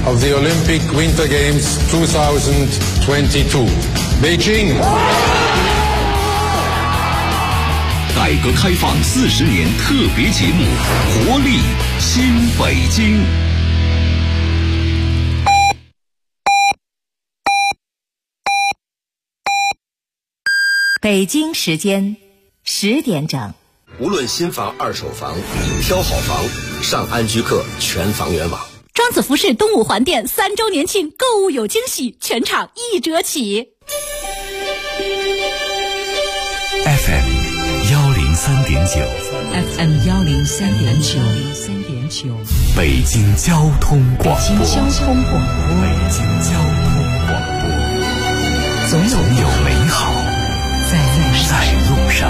of the Olympic Winter Games 2022. Beijing. 改革开放40年特别节目《活力新北京》。 北京时间10点整。 无论新房、二手房，挑好房，上安居客全房源网。 庄子服饰东五环店3周年庆，购物有惊喜，全场1折起。 FM 103.9 FM 103.9 北京交通广播。 北京交通广播，总有美好在路上。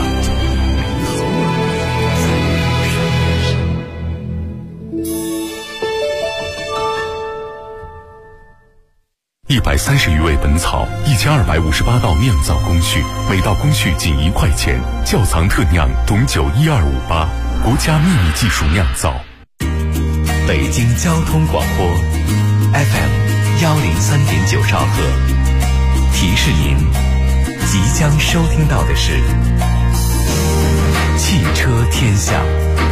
130余味本草，1258道酿造工序，每道工序仅1块钱。窖藏特酿董酒12588，国家秘密技术酿造。 北京交通广播 FM 103.9兆赫，提示您即将收听到的是汽车天下。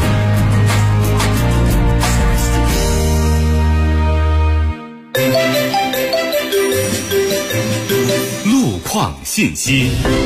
路况信息。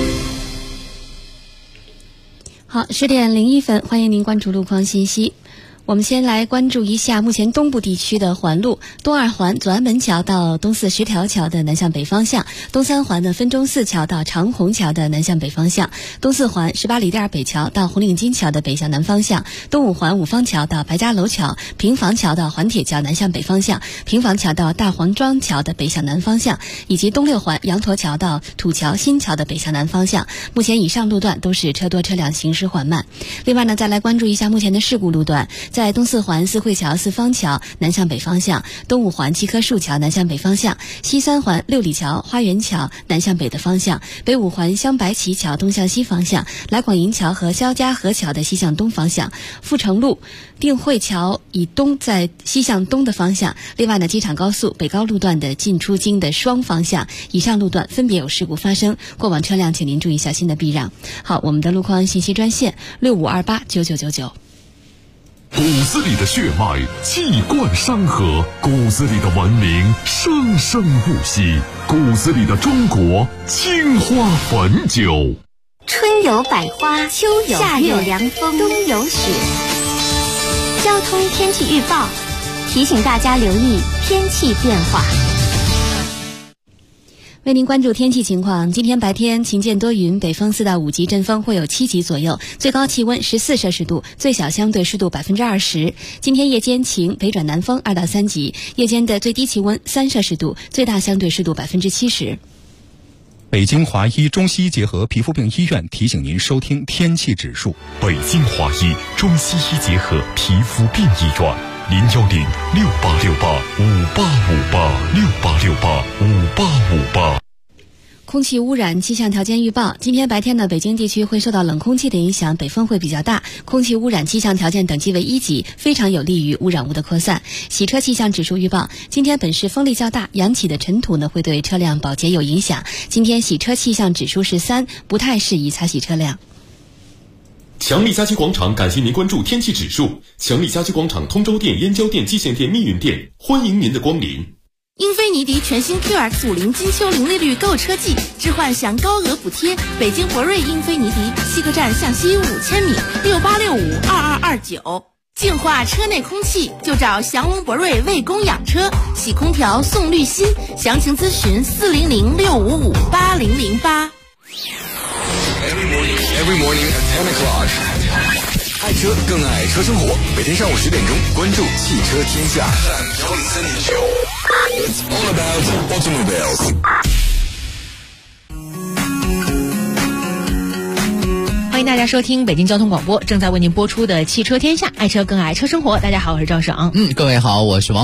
好，10点01分，欢迎您关注路况信息。我们先来关注一下目前东部地区的环路：东2环左安门桥到东4十条桥的南向北方向，东3环的分钟寺桥到长虹桥的南向北方向，东4环18里店北桥到红领巾桥的北向南方向，东5环五方桥到白家楼桥、平房桥到环铁桥南向北方向，平房桥到大黄庄桥的北向南方向，以及东6环羊驼桥到土桥新桥的北向南方向。目前以上路段都是车多车辆行驶缓慢。另外呢，再来关注一下目前的事故路段。在东4环四惠桥四方桥南向北方向，东5环七棵树桥南向北方向，西3环六里桥花园桥南向北的方向，北5环香白旗桥东向西方向，来广营桥和肖家河桥的西向东方向，阜成路定慧桥以东在西向东的方向。另外呢，机场高速北高路段的进出京的双方向，以上路段分别有事故发生，过往车辆请您注意小心的避让。好，我们的路况信息专线65289999。 骨子里的血脉气贯山河，骨子里的文明生生不息，骨子里的中国青花汾酒。 春有百花，秋有夏有凉风，冬有雪。交通天气预报提醒大家留意天气变化。 为您关注天气情况，今天白天晴间多云，北风4到5级，阵风会有7级左右，最高气温14摄氏度，最小相对湿度20%。今天夜间晴，北转南风2到3级，夜间的最低气温3摄氏度，最大相对湿度70%。 北京华医中西医结合皮肤病医院提醒您收听天气指数。 北京华医中西医结合皮肤病医院，0106868585858，668685858。 空气污染气象条件预报：今天白天呢，北京地区会受到冷空气的影响，北风会比较大，空气污染气象条件等级为1级，非常有利于污染物的扩散。洗车气象指数预报：今天本市风力较大，扬起的尘土呢会对车辆保洁有影响。今天洗车气象指数是3，不太适宜擦洗车辆。 强力家居广场感谢您关注天气指数。强力家居广场通州店、燕郊店、蓟县店、密云店，欢迎您的光临。 英菲尼迪全新 QX50金秋零利率购车季，置换享高额补贴。北京博瑞英菲尼迪西客站向西5000米，68652229。净化车内空气就找祥龙博瑞为供养车，洗空调送滤芯，详情咨询40065580008。 Every morning at 10 o'clock. 爱车更爱车生活，每天上午10点钟，关注汽车天下。It's all about automobiles. 欢迎大家收听北京交通广播正在为您播出的汽车天下，爱车更爱车生活。大家好，我是赵爽。 各位好，我是王维。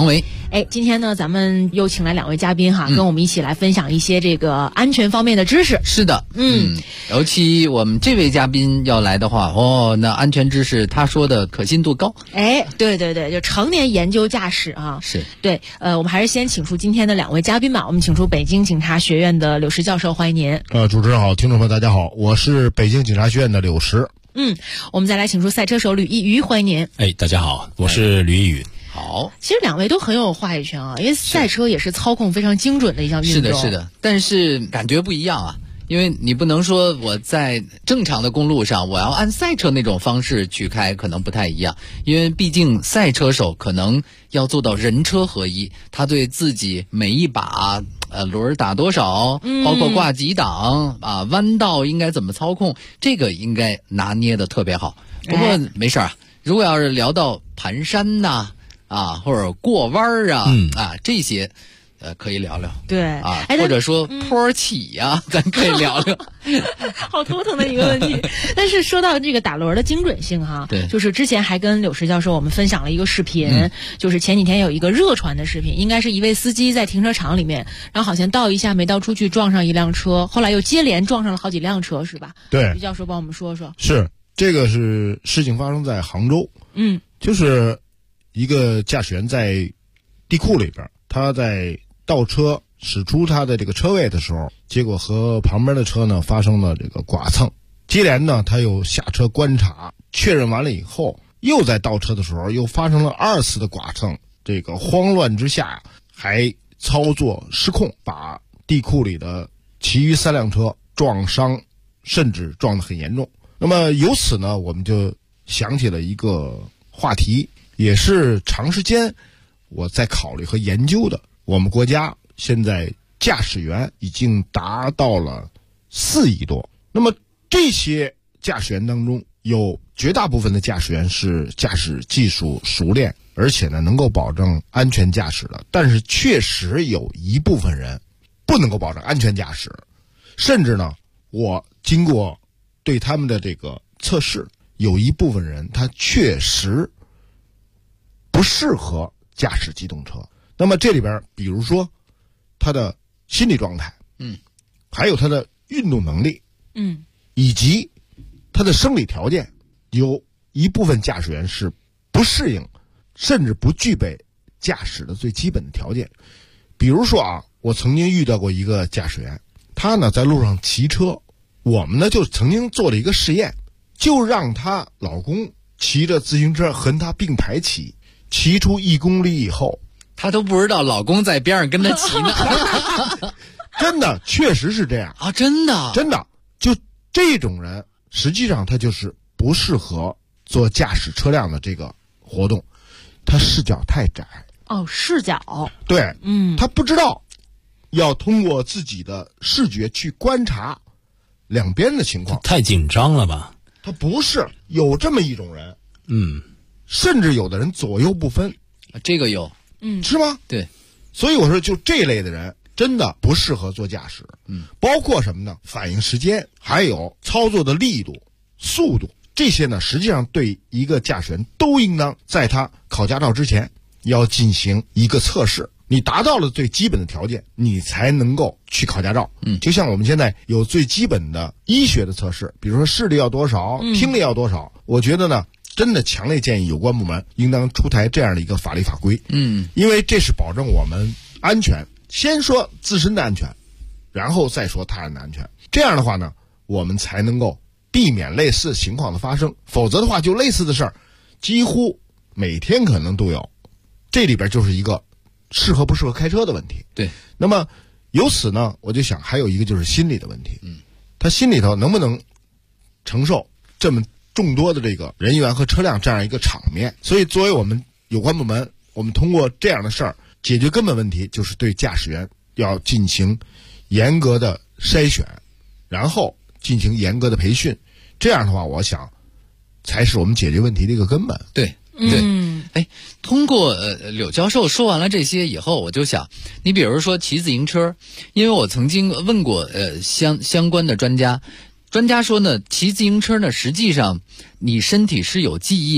今天呢，咱们又请来2位嘉宾哈，跟我们一起来分享一些这个安全方面的知识。 是的，尤其我们这位嘉宾要来的话，那安全知识他说的可信度高。 对，就常年研究驾驶啊。 是。 对，我们还是先请出今天的2位嘉宾吧。我们请出北京警察学院的柳石教授，欢迎您。 主持人好，听众朋友大家好，我是北京警察学院的柳石。 我们再来请出赛车手吕一鱼，欢迎您。 大家好，我是吕一鱼。 好， 其实2位都很有话语权啊，因为赛车也是操控非常精准的一项运动。 是的，但是感觉不一样啊。因为你不能说我在正常的公路上我要按赛车那种方式去开，可能不太一样。因为毕竟赛车手可能要做到人车合一，他对自己每一把轮打多少，包括挂几档啊，弯道应该怎么操控，这个应该拿捏的特别好。不过没事啊，如果要是聊到盘山呐或者过弯啊这些可以聊聊。 对啊，或者说坡起呀，咱可以聊聊。 好头疼的一个问题。但是说到这个打轮的精准性哈， 对， 就是之前还跟柳石教授我们分享了一个视频，就是前几天有一个热传的视频，应该是一位司机在停车场里面，然后好像倒一下没倒出去，撞上一辆车，后来又接连撞上了好几辆车，是吧？ 对， 吕教授帮我们说说。 是，这个是事情发生在杭州，就是一个驾驶员在地库里边，他在倒车驶出他的这个车位的时候，结果和旁边的车呢发生了这个剐蹭。接连呢，他又下车观察，确认完了以后，又在倒车的时候又发生了2次的剐蹭。这个慌乱之下，还操作失控，把地库里的其余3辆车撞伤，甚至撞得很严重。那么由此呢，我们就想起了一个话题，也是长时间我在考虑和研究的。我们国家现在驾驶员已经达到了4亿多，那么这些驾驶员当中，有绝大部分的驾驶员是驾驶技术熟练，而且呢能够保证安全驾驶的，但是确实有一部分人不能够保证安全驾驶，甚至呢，我经过对他们的这个测试，有一部分人他确实不适合驾驶机动车。那么这里边比如说他的心理状态，还有他的运动能力，以及他的生理条件，有一部分驾驶员是不适应，甚至不具备驾驶的最基本的条件。比如说啊，我曾经遇到过一个驾驶员，他呢在路上骑车，我们呢就曾经做了一个实验，就让她老公骑着自行车和他并排骑，骑出1公里以后， 她都不知道老公在边上跟她骑呢。 真的，确实是这样啊！真的， 就这种人，实际上他就是不适合做驾驶车辆的这个活动，他视角太窄。 视角。 对，他不知道要通过自己的视觉去观察两边的情况。 太紧张了吧？ 他不是，有这么一种人，甚至有的人左右不分， 这个有， 是吗？ 对， 所以我说，就这类的人真的不适合做驾驶。包括什么呢？反应时间，还有操作的力度、速度，这些呢，实际上对一个驾驶员都应当在他考驾照之前要进行一个测试。你达到了最基本的条件，你才能够去考驾照。就像我们现在有最基本的医学的测试，比如说视力要多少，听力要多少。我觉得呢，真的强烈建议有关部门应当出台这样的一个法律法规。因为这是保证我们安全，先说自身的安全，然后再说他人的安全。这样的话呢，我们才能够避免类似情况的发生。否则的话，就类似的事儿几乎每天可能都有。这里边就是一个适合不适合开车的问题。 对， 那么由此呢，我就想还有一个就是心理的问题。他心里头能不能承受这么众多的这个人员和车辆这样一个场面？所以作为我们有关部门，我们通过这样的事儿解决根本问题，就是对驾驶员要进行严格的筛选，然后进行严格的培训。这样的话，我想才是我们解决问题的一个根本。 对。通过柳教授说完了这些以后，我就想，你比如说骑自行车，因为我曾经问过相关的专家说呢，骑自行车呢，实际上你身体是有记忆的，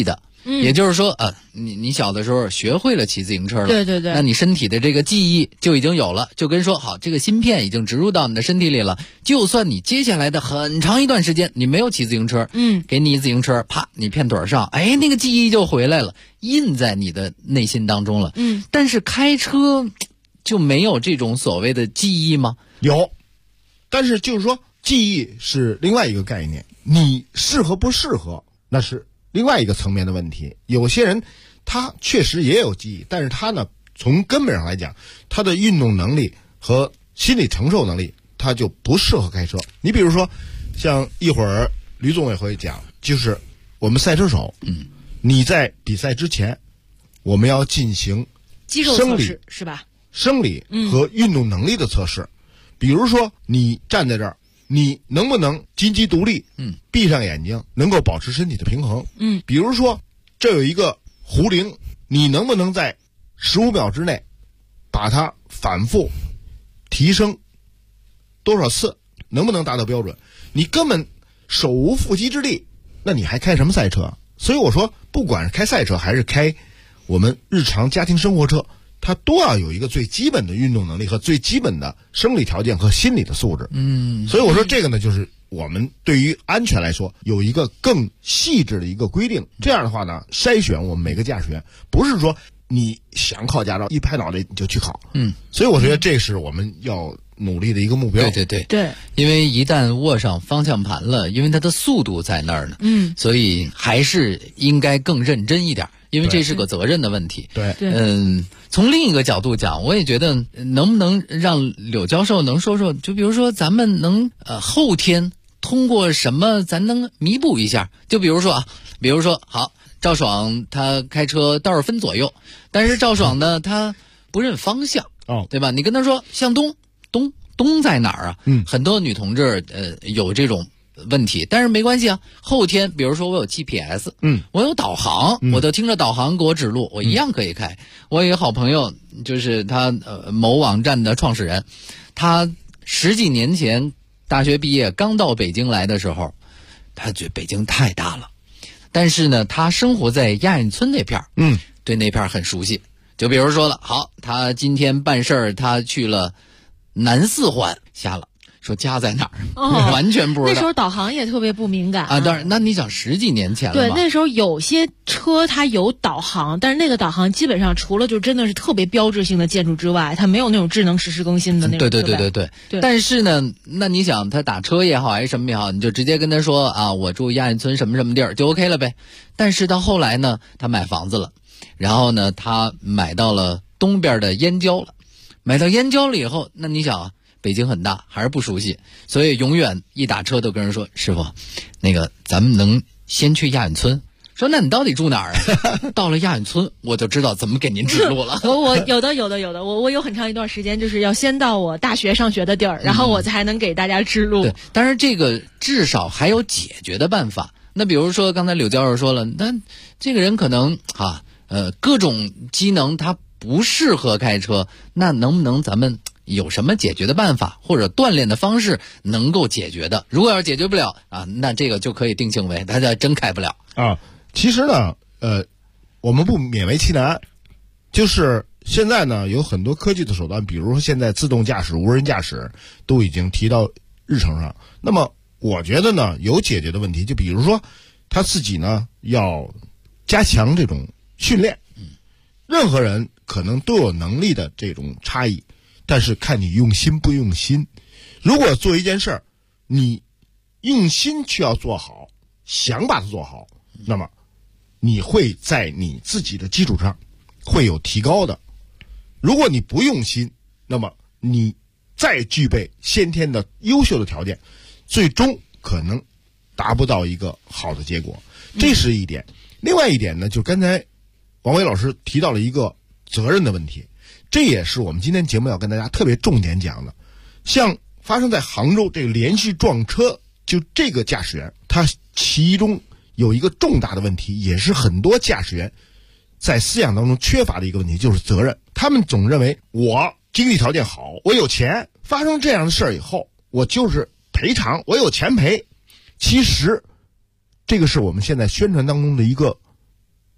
也就是说你小的时候学会了骑自行车了， 对对对， 那你身体的这个记忆就已经有了，就跟说好，这个芯片已经植入到你的身体里了，就算你接下来的很长一段时间你没有骑自行车，给你一自行车，啪，你片腿上，哎，那个记忆就回来了，印在你的内心当中了。但是开车就没有这种所谓的记忆吗？ 有，但是就是说记忆是另外一个概念，你适合不适合那是另外一个层面的问题。有些人他确实也有记忆，但是他呢从根本上来讲，他的运动能力和心理承受能力他就不适合开车。你比如说像一会儿吕总也会讲，就是我们赛车手你在比赛之前我们要进行肌肉测试是吧？ 生理和运动能力的测试。比如说你站在这儿，你能不能金鸡独立，闭上眼睛能够保持身体的平衡，比如说这有一个壶铃，你能不能在15秒之内把它反复提升多少次，能不能达到标准？你根本手无缚鸡之力，那你还开什么赛车？所以我说不管是开赛车还是开我们日常家庭生活车，它都要有一个最基本的运动能力和最基本的生理条件和心理的素质。所以我说这个呢，就是我们对于安全来说有一个更细致的一个规定。这样的话呢，筛选我们每个驾驶员，不是说你想考驾照一拍脑袋你就去考。所以我觉得这是我们要努力的一个目标。 对，因为一旦握上方向盘了，因为它的速度在那儿呢，所以还是应该更认真一点，因为这是个责任的问题。 对， 从另一个角度讲，我也觉得能不能让柳教授能说说，就比如说咱们能后天通过什么咱能弥补一下？就比如说好，赵爽他开车倒是分左右，但是赵爽呢他不认方向，对吧？你跟他说向东在哪儿啊？很多女同志有这种问题，但是没关系啊。后天比如说我有 GPS，我有导航，我都听着导航给我指路，我一样可以开。我有一个好朋友，就是他某网站的创始人，他10几年前大学毕业刚到北京来的时候，他觉得北京太大了，但是呢他生活在亚运村那片对那片很熟悉。就比如说了，好，他今天办事儿，他去了南四环，瞎了，说家在哪儿，完全不知道。 那时候导航也特别不敏感啊。当然，那你想10几年前了对，那时候有些车它有导航，但是那个导航基本上除了就真的是特别标志性的建筑之外，它没有那种智能实时更新的那种。 对。但是呢，那你想他打车也好还是什么也好，你就直接跟他说啊，我住亚运村什么什么地儿就 OK 了呗。但是到后来呢，他买房子了，然后呢，他买到了东边的燕郊了。买到燕郊了以后，那你想啊，北京很大，还是不熟悉，所以永远一打车都跟人说，师傅，那个咱们能先去亚运村。说那你到底住哪儿啊？到了亚运村我就知道怎么给您指路了。 我有的，我有很长一段时间就是要先到我大学上学的地儿，然后我才能给大家指路。 对，但是这个至少还有解决的办法。那比如说刚才柳教授说了，那这个人可能各种机能他不适合开车，那能不能咱们有什么解决的办法或者锻炼的方式能够解决的？如果要是解决不了啊，那这个就可以定性为他真开不了啊。其实呢，我们不勉为其难，就是现在呢有很多科技的手段，比如说现在自动驾驶、无人驾驶都已经提到日程上。那么我觉得呢有解决的问题，就比如说他自己呢要加强这种训练。任何人可能都有能力的这种差异，但是看你用心不用心。如果做一件事儿，你用心去要做好，想把它做好，那么你会在你自己的基础上会有提高的。如果你不用心，那么你再具备先天的优秀的条件，最终可能达不到一个好的结果。这是一点。另外一点呢，就刚才王伟老师提到了一个责任的问题，这也是我们今天节目要跟大家特别重点讲的。像发生在杭州这个连续撞车，就这个驾驶员他其中有一个重大的问题，也是很多驾驶员在思想当中缺乏的一个问题，就是责任。他们总认为我经济条件好，我有钱，发生这样的事儿以后我就是赔偿，我有钱赔。其实这个是我们现在宣传当中的一个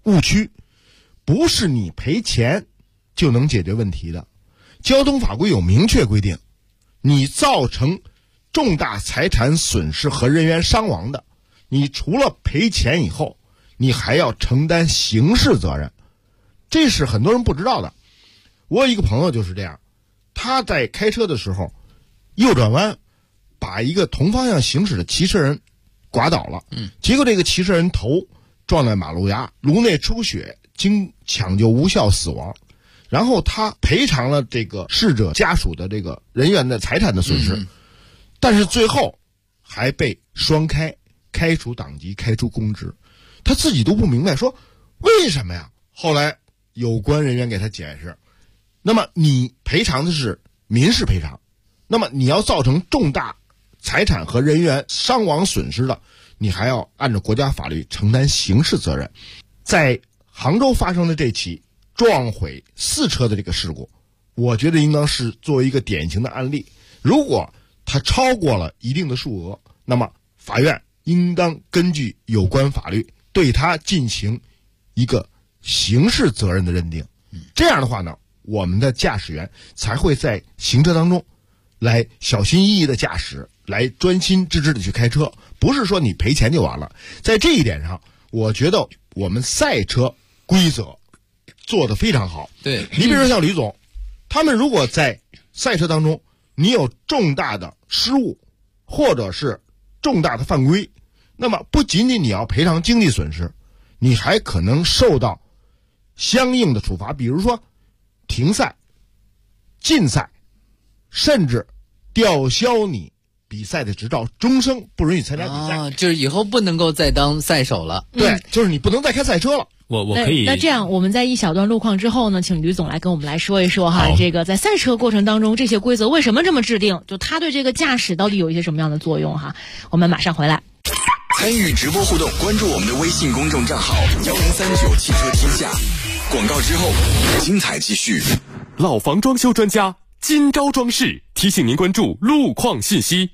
误区，不是你赔钱就能解决问题的。交通法规有明确规定，你造成重大财产损失和人员伤亡的，你除了赔钱以后，你还要承担刑事责任。这是很多人不知道的。我有一个朋友就是这样，他在开车的时候右转弯把一个同方向行驶的骑车人刮倒了，结果这个骑车人头撞在马路牙，颅内出血，经抢救无效死亡。然后他赔偿了这个逝者家属的这个人员的财产的损失，但是最后还被双开，开除党籍，开除公职。他自己都不明白，说为什么呀？后来有关人员给他解释，那么你赔偿的是民事赔偿，那么你要造成重大财产和人员伤亡损失的，你还要按照国家法律承担刑事责任。在杭州发生的这起撞毁4车的这个事故，我觉得应当是作为一个典型的案例。如果它超过了一定的数额，那么法院应当根据有关法律对它进行一个刑事责任的认定。这样的话呢，我们的驾驶员才会在行车当中来小心翼翼的驾驶，来专心致志的去开车，不是说你赔钱就完了。在这一点上，我觉得我们赛车规则做得非常好。 对， 你比如说像吕总，他们如果在赛车当中你有重大的失误或者是重大的犯规，那么不仅仅你要赔偿经济损失，你还可能受到相应的处罚，比如说停赛、禁赛，甚至吊销你比赛的执照，终生不允许参加比赛。 就是以后不能够再当赛手了。 对，就是你不能再开赛车了。 我可以。 那这样，我们在一小段路况之后呢，请吕总来跟我们来说一说哈，这个在赛车过程当中，这些规则为什么这么制定？就它对这个驾驶到底有一些什么样的作用哈？我们马上回来。 参与直播互动，关注我们的微信公众账号1039汽车天下。广告之后，精彩继续。 老房装修专家金招装饰提醒您关注路况信息。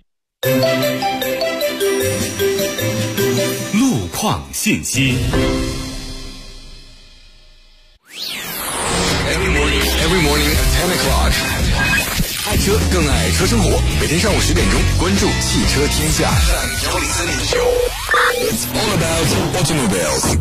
路况信息。 Every morning at 10 o'clock。爱车更爱车生活，每天上午10点钟，关注汽车天下。It's all about automobiles。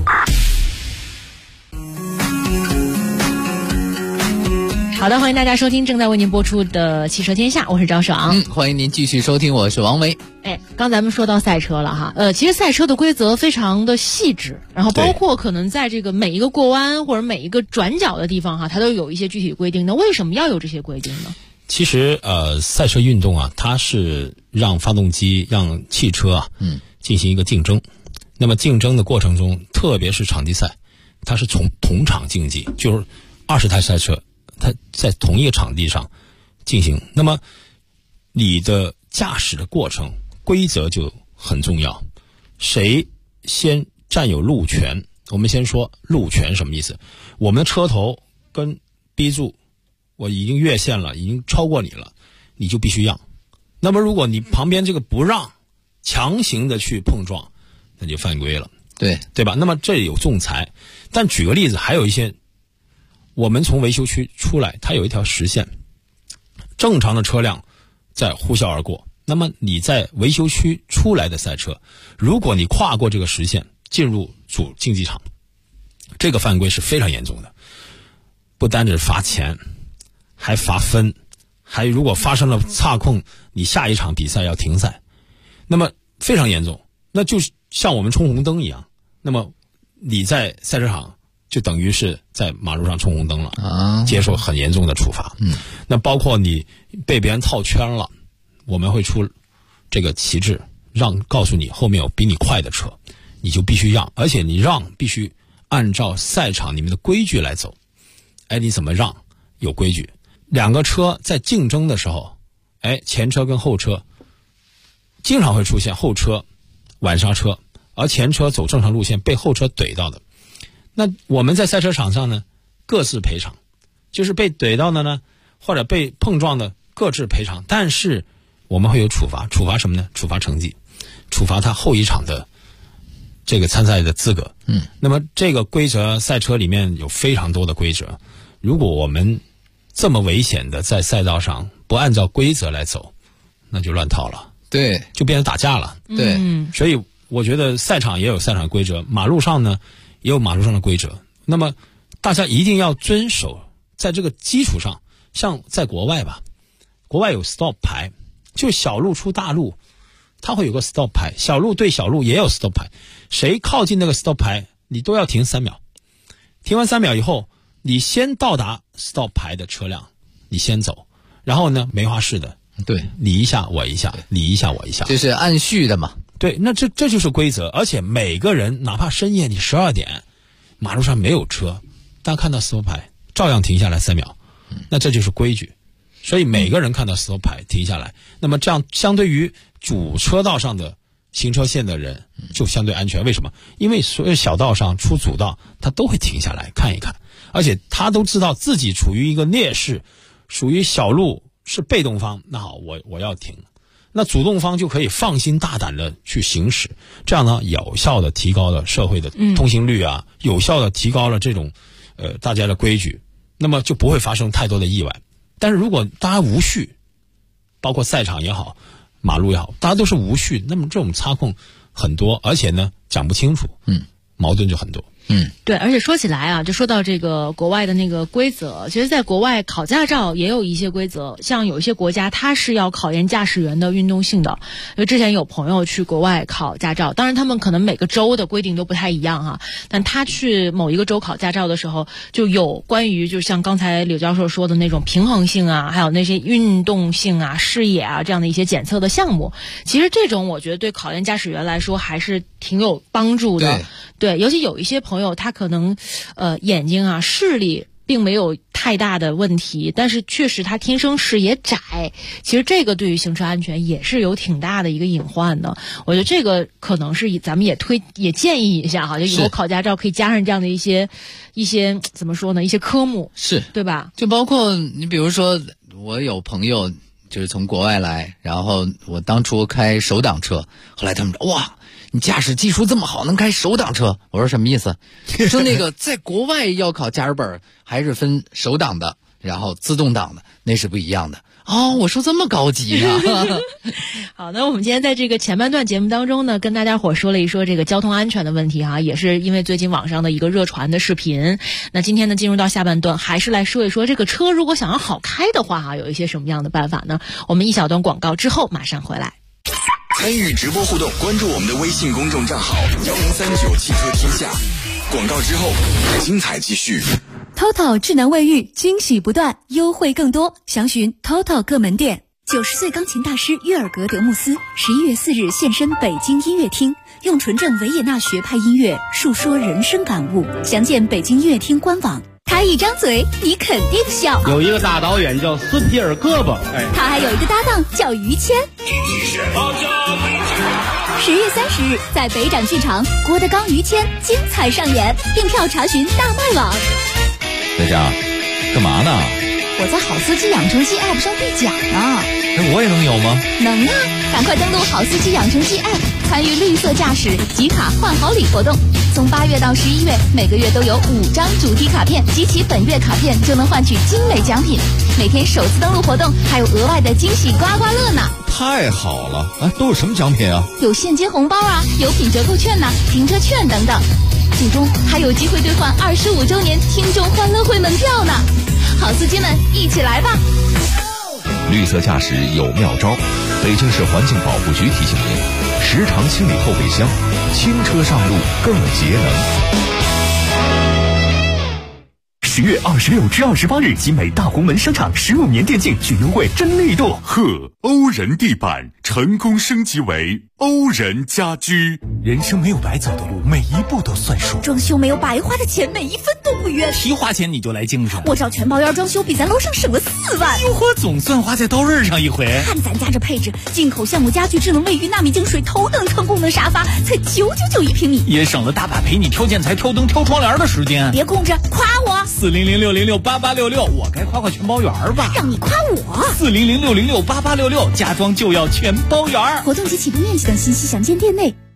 好的，欢迎大家收听正在为您播出的汽车天下，我是赵爽。 欢迎您继续收听，我是王维。 刚咱们说到赛车了哈，其实赛车的规则非常的细致，然后包括可能在这个每一个过弯或者每一个转角的地方哈，它都有一些具体规定。那为什么要有这些规定呢？ 其实赛车运动啊，它是让发动机、让汽车啊，进行一个竞争。那么竞争的过程中，特别是场地赛，它是从同场竞技，就是20台赛车，它在同一个场地上进行。那么你的驾驶的过程规则就很重要，谁先占有路权？我们先说路权什么意思？我们的车头跟 B 柱，我已经越线了，已经超过你了，你就必须让。那么如果你旁边这个不让，强行的去碰撞，那就犯规了，对吧？那么这有仲裁。但举个例子，还有一些我们从维修区出来，它有一条实线，正常的车辆在呼啸而过，那么你在维修区出来的赛车，如果你跨过这个实线进入主竞技场，这个犯规是非常严重的，不单只罚钱，还罚分，还如果发生了擦控，你下一场比赛要停赛，那么非常严重。那就像我们冲红灯一样，那么你在赛车场就等于是在马路上冲红灯了，接受很严重的处罚。那包括你被别人套圈了，我们会出这个旗帜，告诉你后面有比你快的车，你就必须让，而且你让必须按照赛场你们的规矩来走。你怎么让？有规矩。两个车在竞争的时候，前车跟后车经常会出现后车晚刹车，而前车走正常路线被后车怼到的。那我们在赛车场上呢，各自赔偿，就是被怼到的呢，或者被碰撞的各自赔偿，但是我们会有处罚。处罚什么呢？处罚成绩，处罚他后一场的这个参赛的资格。那么这个规则赛车里面有非常多的规则，如果我们这么危险的在赛道上不按照规则来走，那就乱套了， 对， 就变成打架了。 对， 所以我觉得赛场也有赛场规则，马路上呢也有马路上的规则。那么大家一定要遵守，在这个基础上，像在国外吧，国外有 stop 牌，就小路出大路，它会有个 stop 牌，小路对小路也有 stop 牌，谁靠近那个 stop 牌，你都要停3秒。停完3秒以后，你先到达 stop 牌的车辆，你先走，然后呢梅花式的， 对， 你一下我一下，你一下我一下， 这是按序的嘛。 对，那这就是规则，而且每个人哪怕深夜你12点，马路上没有车，但看到 stop 牌照样停下来3秒，那这就是规矩。所以每个人看到 stop 牌停下来，那么这样相对于主车道上的行车线的人就相对安全。为什么？因为所有小道上出主道，他都会停下来看一看，而且他都知道自己处于一个劣势，属于小路是被动方，那好，我要停，那主动方就可以放心大胆的去行驶，这样呢有效的提高了社会的通行率啊，有效的提高了这种大家的规矩，那么就不会发生太多的意外。但是如果大家无序，包括赛场也好，马路也好，大家都是无序，那么这种擦控很多，而且呢讲不清楚，矛盾就很多。 对，而且说起来啊，就说到这个国外的那个规则，其实在国外考驾照也有一些规则，像有一些国家它是要考验驾驶员的运动性的。因为之前有朋友去国外考驾照，当然他们可能每个州的规定都不太一样哈，但他去某一个州考驾照的时候，就有关于就像刚才柳教授说的那种平衡性啊，还有那些运动性啊、视野啊这样的一些检测的项目。其实这种我觉得对考验驾驶员来说还是挺有帮助的。对，尤其有一些朋友他可能眼睛啊视力并没有太大的问题，但是确实他天生视野窄，其实这个对于行车安全也是有挺大的一个隐患的。我觉得这个可能是咱们也建议一下哈，就以后考驾照可以加上这样的一些怎么说呢，一些科目， 是对吧？ 就包括你比如说我有朋友就是从国外来，然后我当初开手挡车，后来他们说哇，你驾驶技术这么好，能开手挡车？我说什么意思？说那个在国外要考驾驶本还是分手挡的，然后自动挡的，那是不一样的。哦，我说这么高级呢。 好，那我们今天在这个前半段节目当中呢，跟大家伙说了一说这个交通安全的问题哈，也是因为最近网上的一个热传的视频。那今天呢，进入到下半段，还是来说一说这个车如果想要好开的话哈，有一些什么样的办法呢？我们一小段广告之后马上回来。 参与直播互动，关注我们的微信公众账号1039汽车天下。广告之后，精彩继续。 TOTO 智能卫浴，惊喜不断，优惠更多，详询 TOTO 各门店。90岁钢琴大师约尔格·德穆斯11月4日现身北京音乐厅，用纯正维也纳学派音乐述说人生感悟。详见北京音乐厅官网。他一张嘴，你肯定笑。 有一个大导演叫斯皮尔胳膊， 他还有一个搭档叫于谦。10月30日，在北展剧场，郭德纲、于谦精彩上演，订票查询大麦网。 在家干嘛呢？ 我在好司机养成记 App 上兑奖呢。 那我也能有吗？ 能啊！赶快登录好司机养成记 App， 参与绿色驾驶集卡换好礼活动。从8月到11月，每个月都有5张主题卡片，集齐本月卡片就能换取精美奖品。每天首次登录活动还有额外的惊喜刮刮乐呢！ 太好了！都有什么奖品啊？ 有现金红包啊，有品折扣券呐，停车券等等。最终还有机会兑换25周年听众欢乐会门票呢！好司机们，一起来吧！ 绿色驾驶有妙招，北京市环境保护局提醒您：时常清理后备箱，轻车上路更节能。 10月26至28日，集美大红门商场15年电竞巨优惠真力度。 欧人地板成功升级为欧人家居。 人生没有白走的路，每一步都算数。 装修没有白花的钱，每一分都不冤。 提花钱你就来精神。 我找全包院装修，比咱楼上省了4万。 哟呵，总算花在刀刃上一回。 看咱家这配置，进口橡木家具、智能卫浴、纳米净水、头等舱功能沙发，才999一平米， 也省了大把陪你挑建材、挑灯、挑窗帘的时间。 别空着，夸我 ！400-606-8866，我该夸全包园吧？ 让你夸我 ！400-606-8866，家装就要全包园。 活动及启动面积等信息详见店内。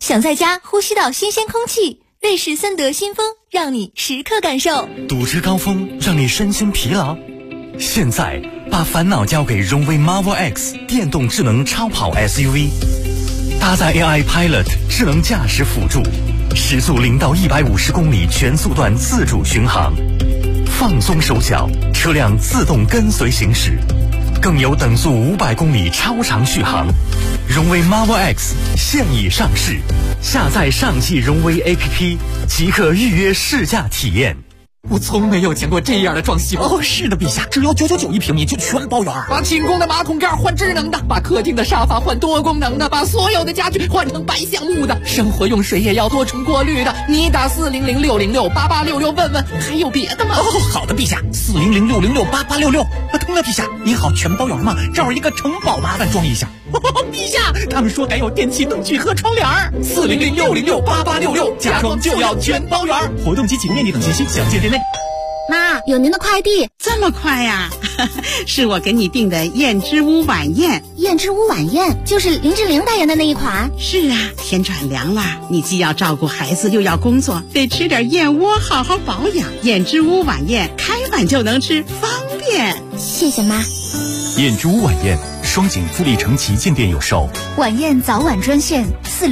想在家呼吸到新鲜空气，瑞士森德新风让你时刻感受。 堵车高峰让你身心疲劳，现在把烦恼交给荣威 Marvel X 电动智能超跑 SUV， 搭载 AI Pilot 智能驾驶辅助，时速0到150公里全速段自主巡航，放松手脚，车辆自动跟随行驶，更有等速500公里超长续航。荣威 Marvel X 现已上市，下载上汽荣威 APP 即可预约试驾体验。 我从没有见过这样的装修哦！是的，陛下，只要999一平米就全包圆。把清宫的马桶盖换智能的，把客厅的沙发换多功能的，把所有的家具换成白橡木的，生活用水也要多重过滤的。你打400-606-8866问问，还有别的吗？哦，好的，陛下，400-606-8866。对了，陛下，你好，全包圆吗？这儿一个城堡麻烦装一下。陛下，他们说还有电器灯具和窗帘400-606-8866，家装就要全包圆。活动及启动面积等信息详见店内。 妈，有您的快递。 这么快呀？是我给你订的燕之屋晚宴。 燕之屋晚宴就是林志玲代言的那一款。 是啊，天转凉了，你既要照顾孩子又要工作，得吃点燕窝好好保养。燕之屋晚宴开碗就能吃，方便。 谢谢妈。 燕之屋晚宴，双井富力城旗舰店有售。 晚宴早晚专线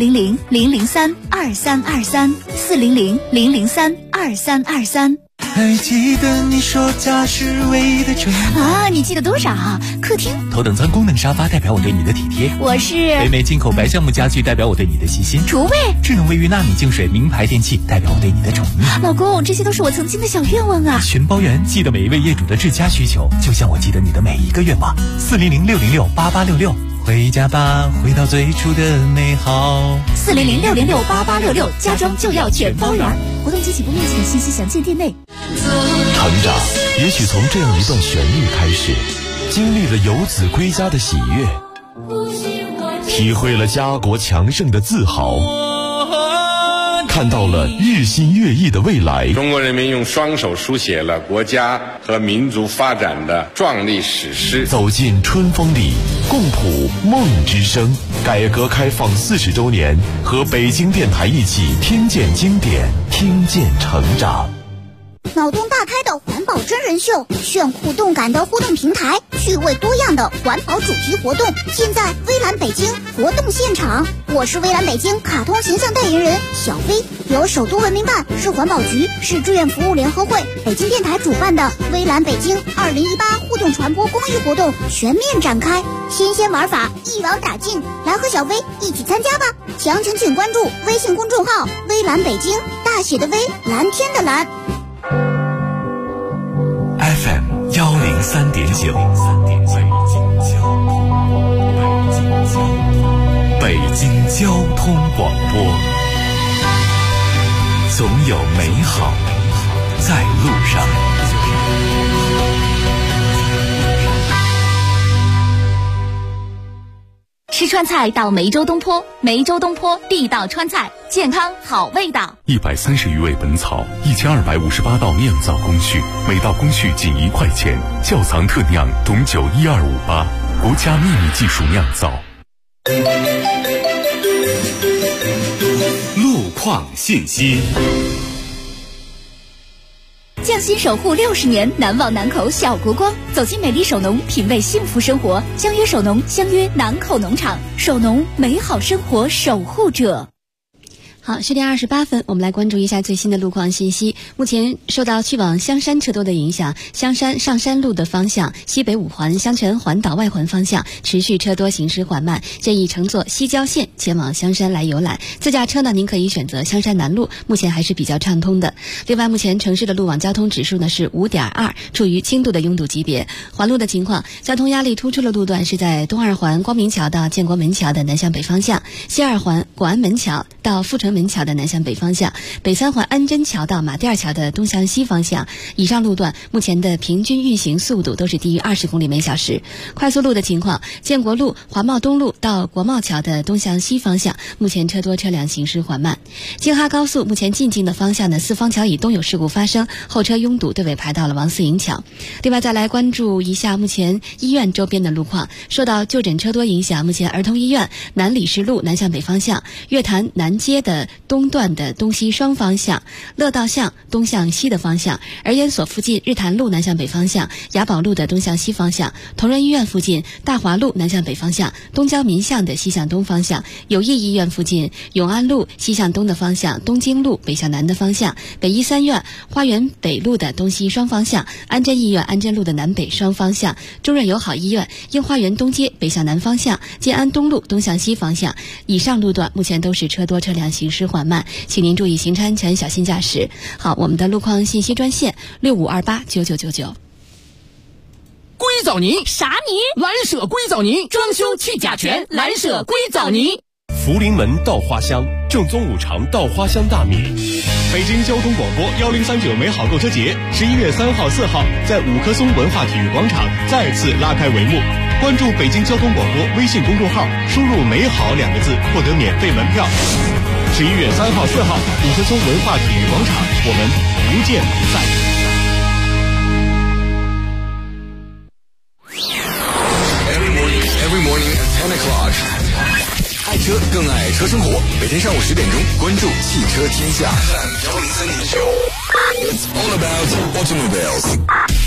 400-003-2323，400-003-2323。 还记得你说家是唯一的宠啊？你记得多少？客厅头等舱功能沙发代表我对你的体贴， 我是北美进口白橡木家具代表我对你的细心， 厨卫智能卫浴纳米净水名牌电器代表我对你的宠溺。 老公，这些都是我曾经的小愿望啊！ 全包圆，记得每一位业主的至佳需求，就像我记得你的每一个愿望。400-606-8866，回家吧，回到最初的美好。 400-606-8866，家装就要全包圆。活动及起步面积的信息详见店内。 成长也许从这样一段旋律开始，经历了游子归家的喜悦，体会了家国强盛的自豪，看到了日新月异的未来。 中国人民用双手书写了国家和民族发展的壮丽史诗。 走进春风里，共谱梦之声。改革开放40周年，和北京电台一起听见经典，听见成长。 脑洞大开的环保真人秀，炫酷动感的互动平台，趣味多样的环保主题活动，现在微蓝北京活动现场。我是微蓝北京卡通形象代言人小飞，由首都文明办、市环保局、市志愿服务联合会、北京电台主办的微蓝北京2018互动传播公益活动全面展开，新鲜玩法一网打尽，来和小飞一起参加吧！详情请关注微信公众号微蓝北京，大写的微，蓝天的蓝。 FM 103.9，北京交通广播，总有美好在路上。 吃川菜到梅州东坡，梅州东坡地道川菜，健康好味道。 130余味本草，1258道酿造工序，每道工序仅1块钱。窖藏特酿董酒12588，国家秘密技术酿造。 路况信息。 匠心守护60年，难忘南口小国光。走进美丽首农，品味幸福生活。相约首农，相约南口农场。首农，美好生活守护者。 好，10点28分，我们来关注一下最新的路况信息。目前受到去往香山车多的影响，香山上山路的方向、西北五环、香泉环岛外环方向持续车多，行驶缓慢，建议乘坐西郊线前往香山来游览。自驾车呢，您可以选择香山南路，目前还是比较畅通的。另外，目前城市的路网交通指数呢是5.2，处于轻度的拥堵级别。环路的情况，交通压力突出的路段是在东二环光明桥到建国门桥的南向北方向，西二环广安门桥到阜成门门桥的南向北方向，北三环安贞桥到马甸桥的东向西方向，以上路段目前的平均运行速度都是低于20公里每小时。快速路的情况，建国路华贸东路到国贸桥的东向西方向，目前车多车辆行驶缓慢。京哈高速目前进京的方向呢，四方桥以东有事故发生，后车拥堵，队尾排到了王四营桥。另外再来关注一下目前医院周边的路况，受到就诊车多影响，目前儿童医院南礼士路南向北方向，月坛南街的东段的东西双方向，乐道巷东向西的方向，儿研所附近日坛路南向北方向，雅宝路的东向西方向，同仁医院附近大华路南向北方向，东郊民巷的西向东方向，友谊医院附近永安路西向东的方向，东京路北向南的方向，北医三院花园北路的东西双方向，安贞医院安贞路的南北双方向，中润友好医院樱花园东街北向南方向，建安东路东向西方向。以上路段目前都是车多车辆行驶缓慢，请您注意行车安全，小心驾驶。好，我们的路况信息专线65289999。 硅藻泥啥泥？ 蓝舍硅藻泥，装修去甲醛，蓝舍硅藻泥。 福临门稻花香，正宗五常稻花香大米。北京交通广播1039美好购车节11月3号、4号在五棵松文化体育广场再次拉开帷幕。关注北京交通广播微信公众号，输入美好2个字获得免费门票。11月3号、4号五棵松文化体育广场，我们不见不散。 Every morning at 10 o'clock。爱车更爱车生活，每天上午10点钟，关注汽车天下103.9。It's all about automobiles。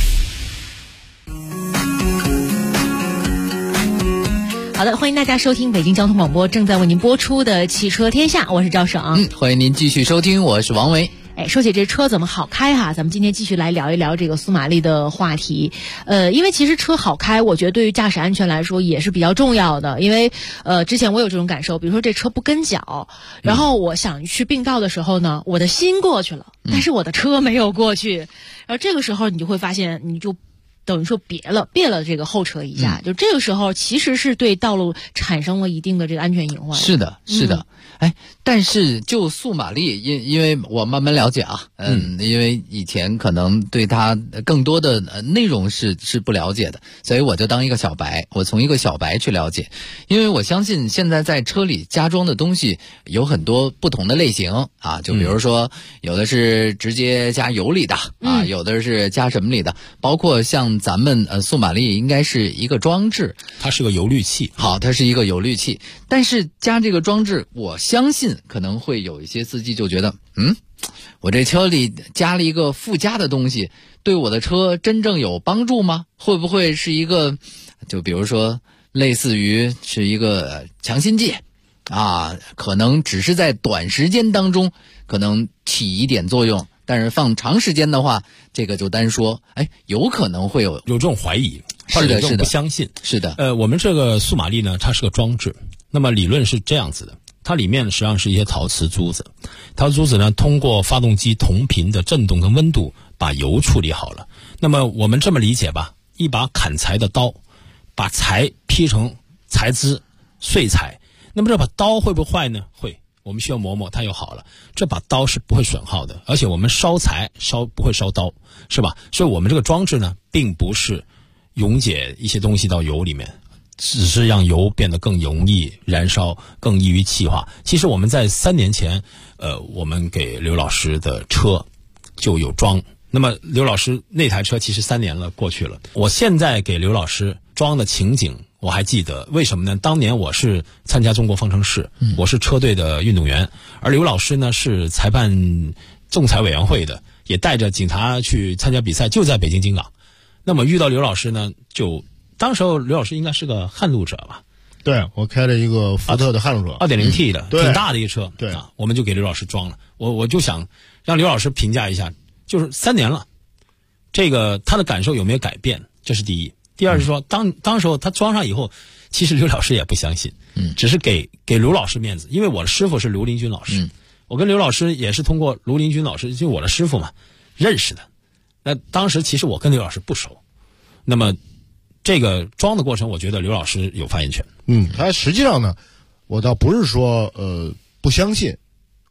好的，欢迎大家收听北京交通广播正在为您播出的汽车天下，我是赵省。 欢迎您继续收听，我是王维。 说起这车怎么好开哈，咱们今天继续来聊一聊这个苏玛丽的话题。因为其实车好开，我觉得对于驾驶安全来说也是比较重要的。因为之前我有这种感受，比如说这车不跟脚，然后我想去并道的时候呢，我的心过去了，但是我的车没有过去，然后这个时候你就会发现，你就等于说别了这个后车一下，就这个时候其实是对道路产生了一定的这个安全隐患。 是的。但是就素玛丽，因为我慢慢了解啊，因为以前可能对它更多的内容是不了解的，所以我就当一个小白，我从一个小白去了解。因为我相信现在在车里加装的东西有很多不同的类型啊，就比如说有的是直接加油里的啊，有的是加什么里的，包括像咱们素玛丽应该是一个装置， 它是个油滤器。 好，它是一个油滤器，但是加这个装置，我相信可能会有一些司机就觉得，我这车里加了一个附加的东西，对我的车真正有帮助吗？会不会是一个，就比如说类似于是一个强心剂啊，可能只是在短时间当中可能起一点作用，但是放长时间的话，这个就单说，有可能会有这种怀疑， 是的， 不相信， 是的。 我们这个素玛丽呢，它是个装置，那么理论是这样子的。它里面实际上是一些陶瓷珠子，陶瓷珠子呢通过发动机同频的振动跟温度把油处理好了。那么我们这么理解吧，一把砍柴的刀，把柴劈成柴枝碎柴，那么这把刀会不会坏呢？会，我们需要磨磨它就好了。这把刀是不会损耗的，而且我们烧柴不会烧刀，是吧？所以我们这个装置呢并不是溶解一些东西到油里面，只是让油变得更容易燃烧，更易于气化。其实我们在3年前我们给刘老师的车就有装，那么刘老师那台车其实3年了过去了，我现在给刘老师装的情景我还记得。为什么呢？当年我是参加中国方程式，我是车队的运动员，而刘老师呢是裁判仲裁委员会的，也带着警察去参加比赛，就在北京京港。那么遇到刘老师呢，就当时候刘老师应该是个撼路者吧？ 对，我开了一个福特的撼路者 2.0T 的，挺大的一个车。 对我们就给刘老师装了。我就想让刘老师评价一下，就是3年了，这个他的感受有没有改变？这是第一。第二是说，当时候他装上以后，其实刘老师也不相信，只是给刘老师面子，因为我的师傅是刘林军老师，我跟刘老师也是通过刘林军老师，就我的师傅嘛认识的。那当时其实我跟刘老师不熟，那么这个装的过程，我觉得刘老师有发言权。 他实际上呢，我倒不是说不相信，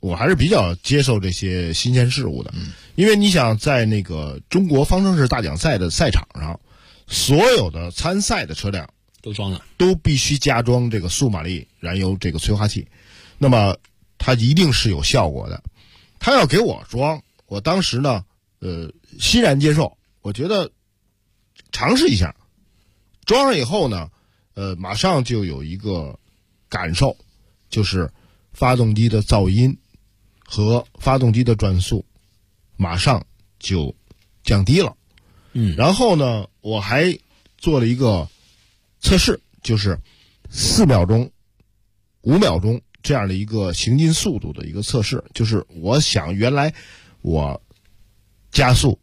我还是比较接受这些新鲜事物的。因为你想在那个中国方程式大奖赛的赛场上，所有的参赛的车辆都装了， 都必须加装这个速马力燃油这个催化器，那么它一定是有效果的。他要给我装，我当时呢欣然接受，我觉得尝试一下。装上以后呢马上就有一个感受，就是发动机的噪音和发动机的转速马上就降低了。然后呢我还做了一个测试，就是4秒钟5秒钟这样的一个行进速度的一个测试。就是我想原来我加速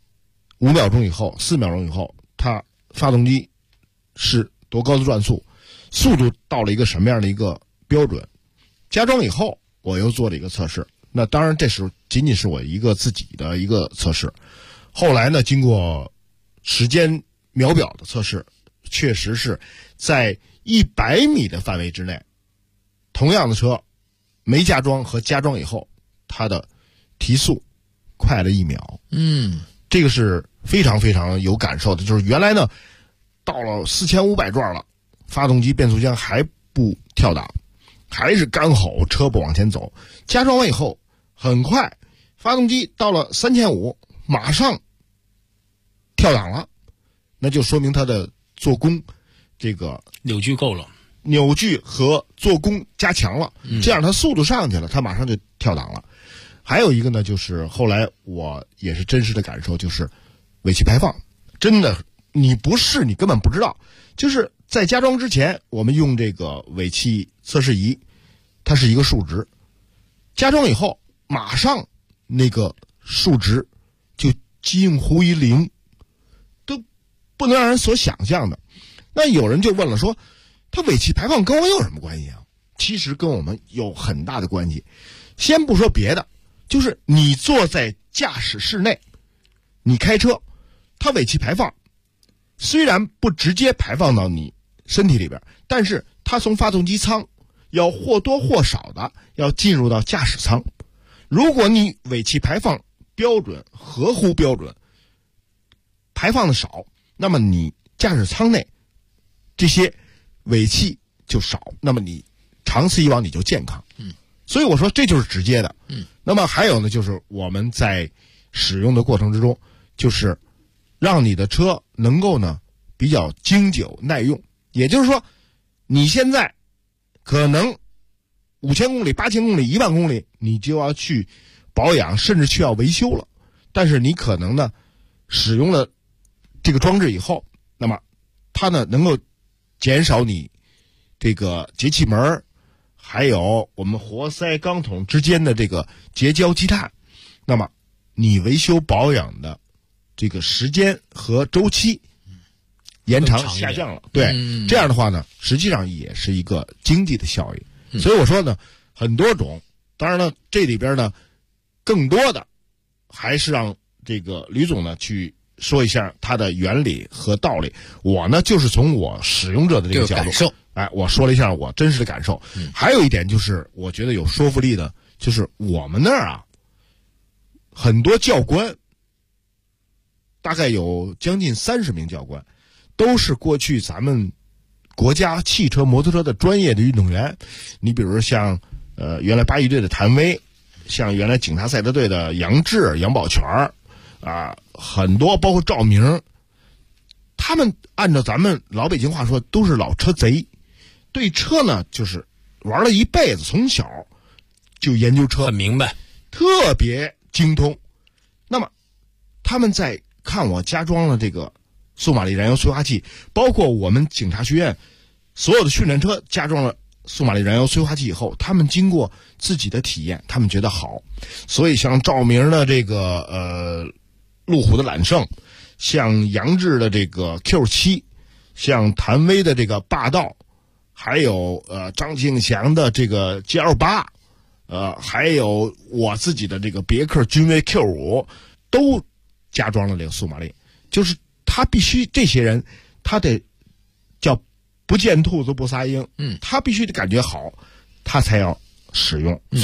5秒钟以后4秒钟以后，它发动机是多高的转速，速度到了一个什么样的一个标准。加装以后我又做了一个测试，那当然这是仅仅是我一个自己的一个测试。后来呢经过时间秒表的测试，确实是在100米的范围之内，同样的车没加装和加装以后，它的提速快了1秒。这个是非常非常有感受的。就是原来呢到了4500转了，发动机变速箱还不跳档，还是干吼，车不往前走。加装完以后很快发动机到了3500马上跳档了，那就说明它的做工这个扭矩够了， 扭矩和做工加强了，这样它速度上去了，它马上就跳档了。还有一个呢，就是后来我也是真实的感受，就是尾气排放真的你不试你根本不知道。就是在加装之前我们用这个尾气测试仪，它是一个数值，加装以后马上那个数值就近乎于0，都不能让人所想象的。那有人就问了，说它尾气排放跟我有什么关系啊？其实跟我们有很大的关系。先不说别的，就是你坐在驾驶室内，你开车，它尾气排放虽然不直接排放到你身体里边，但是它从发动机舱要或多或少的要进入到驾驶舱。如果你尾气排放标准合乎标准，排放的少，那么你驾驶舱内这些尾气就少，那么你长此以往你就健康。所以我说这就是直接的。那么还有呢，就是我们在使用的过程之中，就是让你的车能够呢比较经久耐用。也就是说你现在可能5000公里8000公里10000公里你就要去保养，甚至需要维修了，但是你可能呢使用了这个装置以后，那么它呢能够减少你这个节气门还有我们活塞钢筒之间的这个结胶积碳，那么你维修保养的这个时间和周期延长下降了。对，这样的话呢实际上也是一个经济的效益。所以我说呢很多种，当然呢这里边呢更多的还是让这个吕总呢去说一下它的原理和道理。我呢就是从我使用者的这个角度，我说了一下我真实的感受。还有一点就是我觉得有说服力的，就是我们那儿很多教官，大概有将近30名教官，都是过去咱们国家汽车摩托车的专业的运动员。你比如像原来8一队的谭威，像原来警察赛车队的杨志、杨宝全很多包括赵明，他们按照咱们老北京话说都是老车贼，对车呢就是玩了一辈子，从小就研究车，很明白， 特别精通。那么他们在看我加装了这个速马力燃油催化器，包括我们警察学院所有的训练车加装了速马力燃油催化器以后，他们经过自己的体验，他们觉得好。所以像赵明的这个路虎的揽胜，像杨志的这个 Q7， 像谭威的这个霸道，还有张庆祥的这个 GL8，还有我自己的这个别克君威 Q5， 都加装了这个速马力。就是他必须这些人他得叫不见兔子不撒鹰，他必须得感觉好他才要使用。所以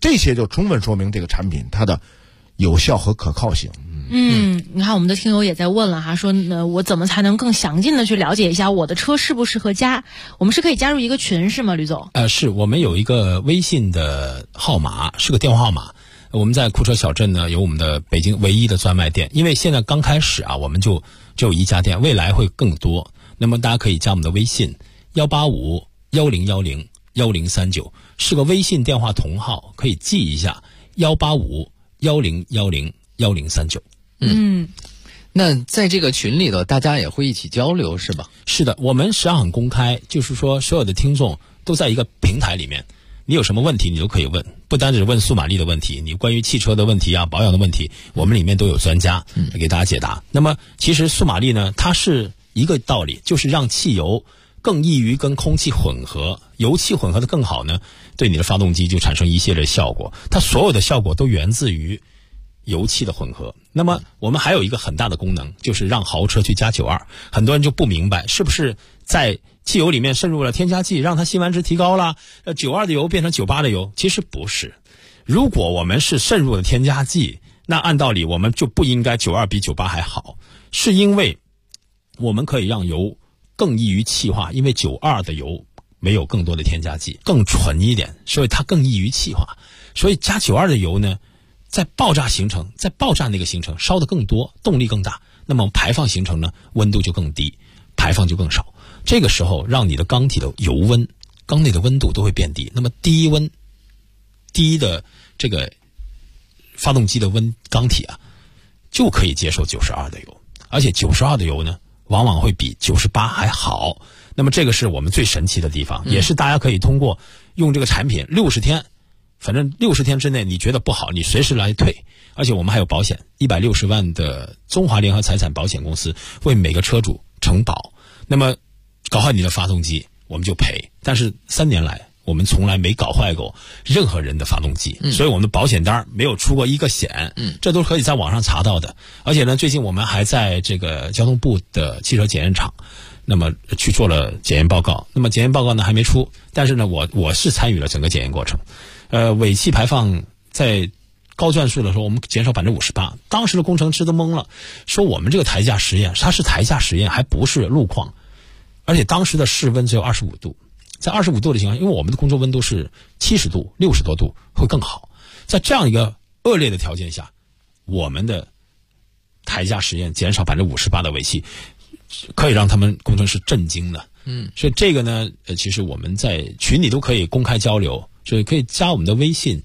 这些就充分说明这个产品它的有效和可靠性。 你看我们的听友也在问了哈，说我怎么才能更详尽的去了解一下我的车适不适合加？我们是可以加入一个群是吗，吕总？ 是我们有一个微信的号码，是个电话号码。我们在库车小镇呢有我们的北京唯一的专卖店，因为现在刚开始啊，我们就只有一家店，未来会更多。那么大家可以加我们的微信18510101039，是个微信电话同号，可以记一下18510101039。 那在这个群里头，大家也会一起交流是吧？ 是的，我们实际上很公开，就是说所有的听众都在一个平台里面，你有什么问题你都可以问，不单只是问苏玛丽的问题，你关于汽车的问题啊、保养的问题，我们里面都有专家给大家解答。那么其实苏玛丽呢，它是一个道理，就是让汽油更易于跟空气混合，油气混合的更好呢，对你的发动机就产生一系列效果，它所有的效果都源自于油气的混合。那么我们还有一个很大的功能，就是让豪车去加92。很多人就不明白，是不是在汽油里面渗入了添加剂，让它辛烷值提高了，92的油变成98的油？其实不是。如果我们是渗入了添加剂，那按道理我们就不应该92比98还好，是因为我们可以让油更易于气化，因为92的油没有更多的添加剂，更纯一点，所以它更易于气化。所以加92的油呢，在爆炸那个行程烧得更多，动力更大，那么排放行程呢，温度就更低，排放就更少。这个时候让你的缸体的油温、缸内的温度都会变低，那么低的这个发动机的缸体啊，就可以接受92的油，而且92的油呢，往往会比98还好。那么这个是我们最神奇的地方，也是大家可以通过用这个产品60天。反正60天之内你觉得不好，你随时来退，而且我们还有保险，160万的中华联合财产保险公司为每个车主承保。那么搞坏你的发动机我们就赔，但是3年来我们从来没搞坏过任何人的发动机，所以我们的保险单没有出过一个险，这都可以在网上查到的。而且呢，最近我们还在这个交通部的汽车检验厂那么去做了检验报告，那么检验报告呢还没出，但是呢我是参与了整个检验过程。尾气排放在高转速的时候我们减少 58%， 当时的工程师都懵了，说我们这个台架实验，它是台架实验还不是路况，而且当时的室温只有25度，在25度的情况下，因为我们的工作温度是70度60多度会更好，在这样一个恶劣的条件下，我们的台架实验减少 58% 的尾气，可以让他们工程师震惊的。所以这个呢其实我们在群里都可以公开交流，所以可以加我们的微信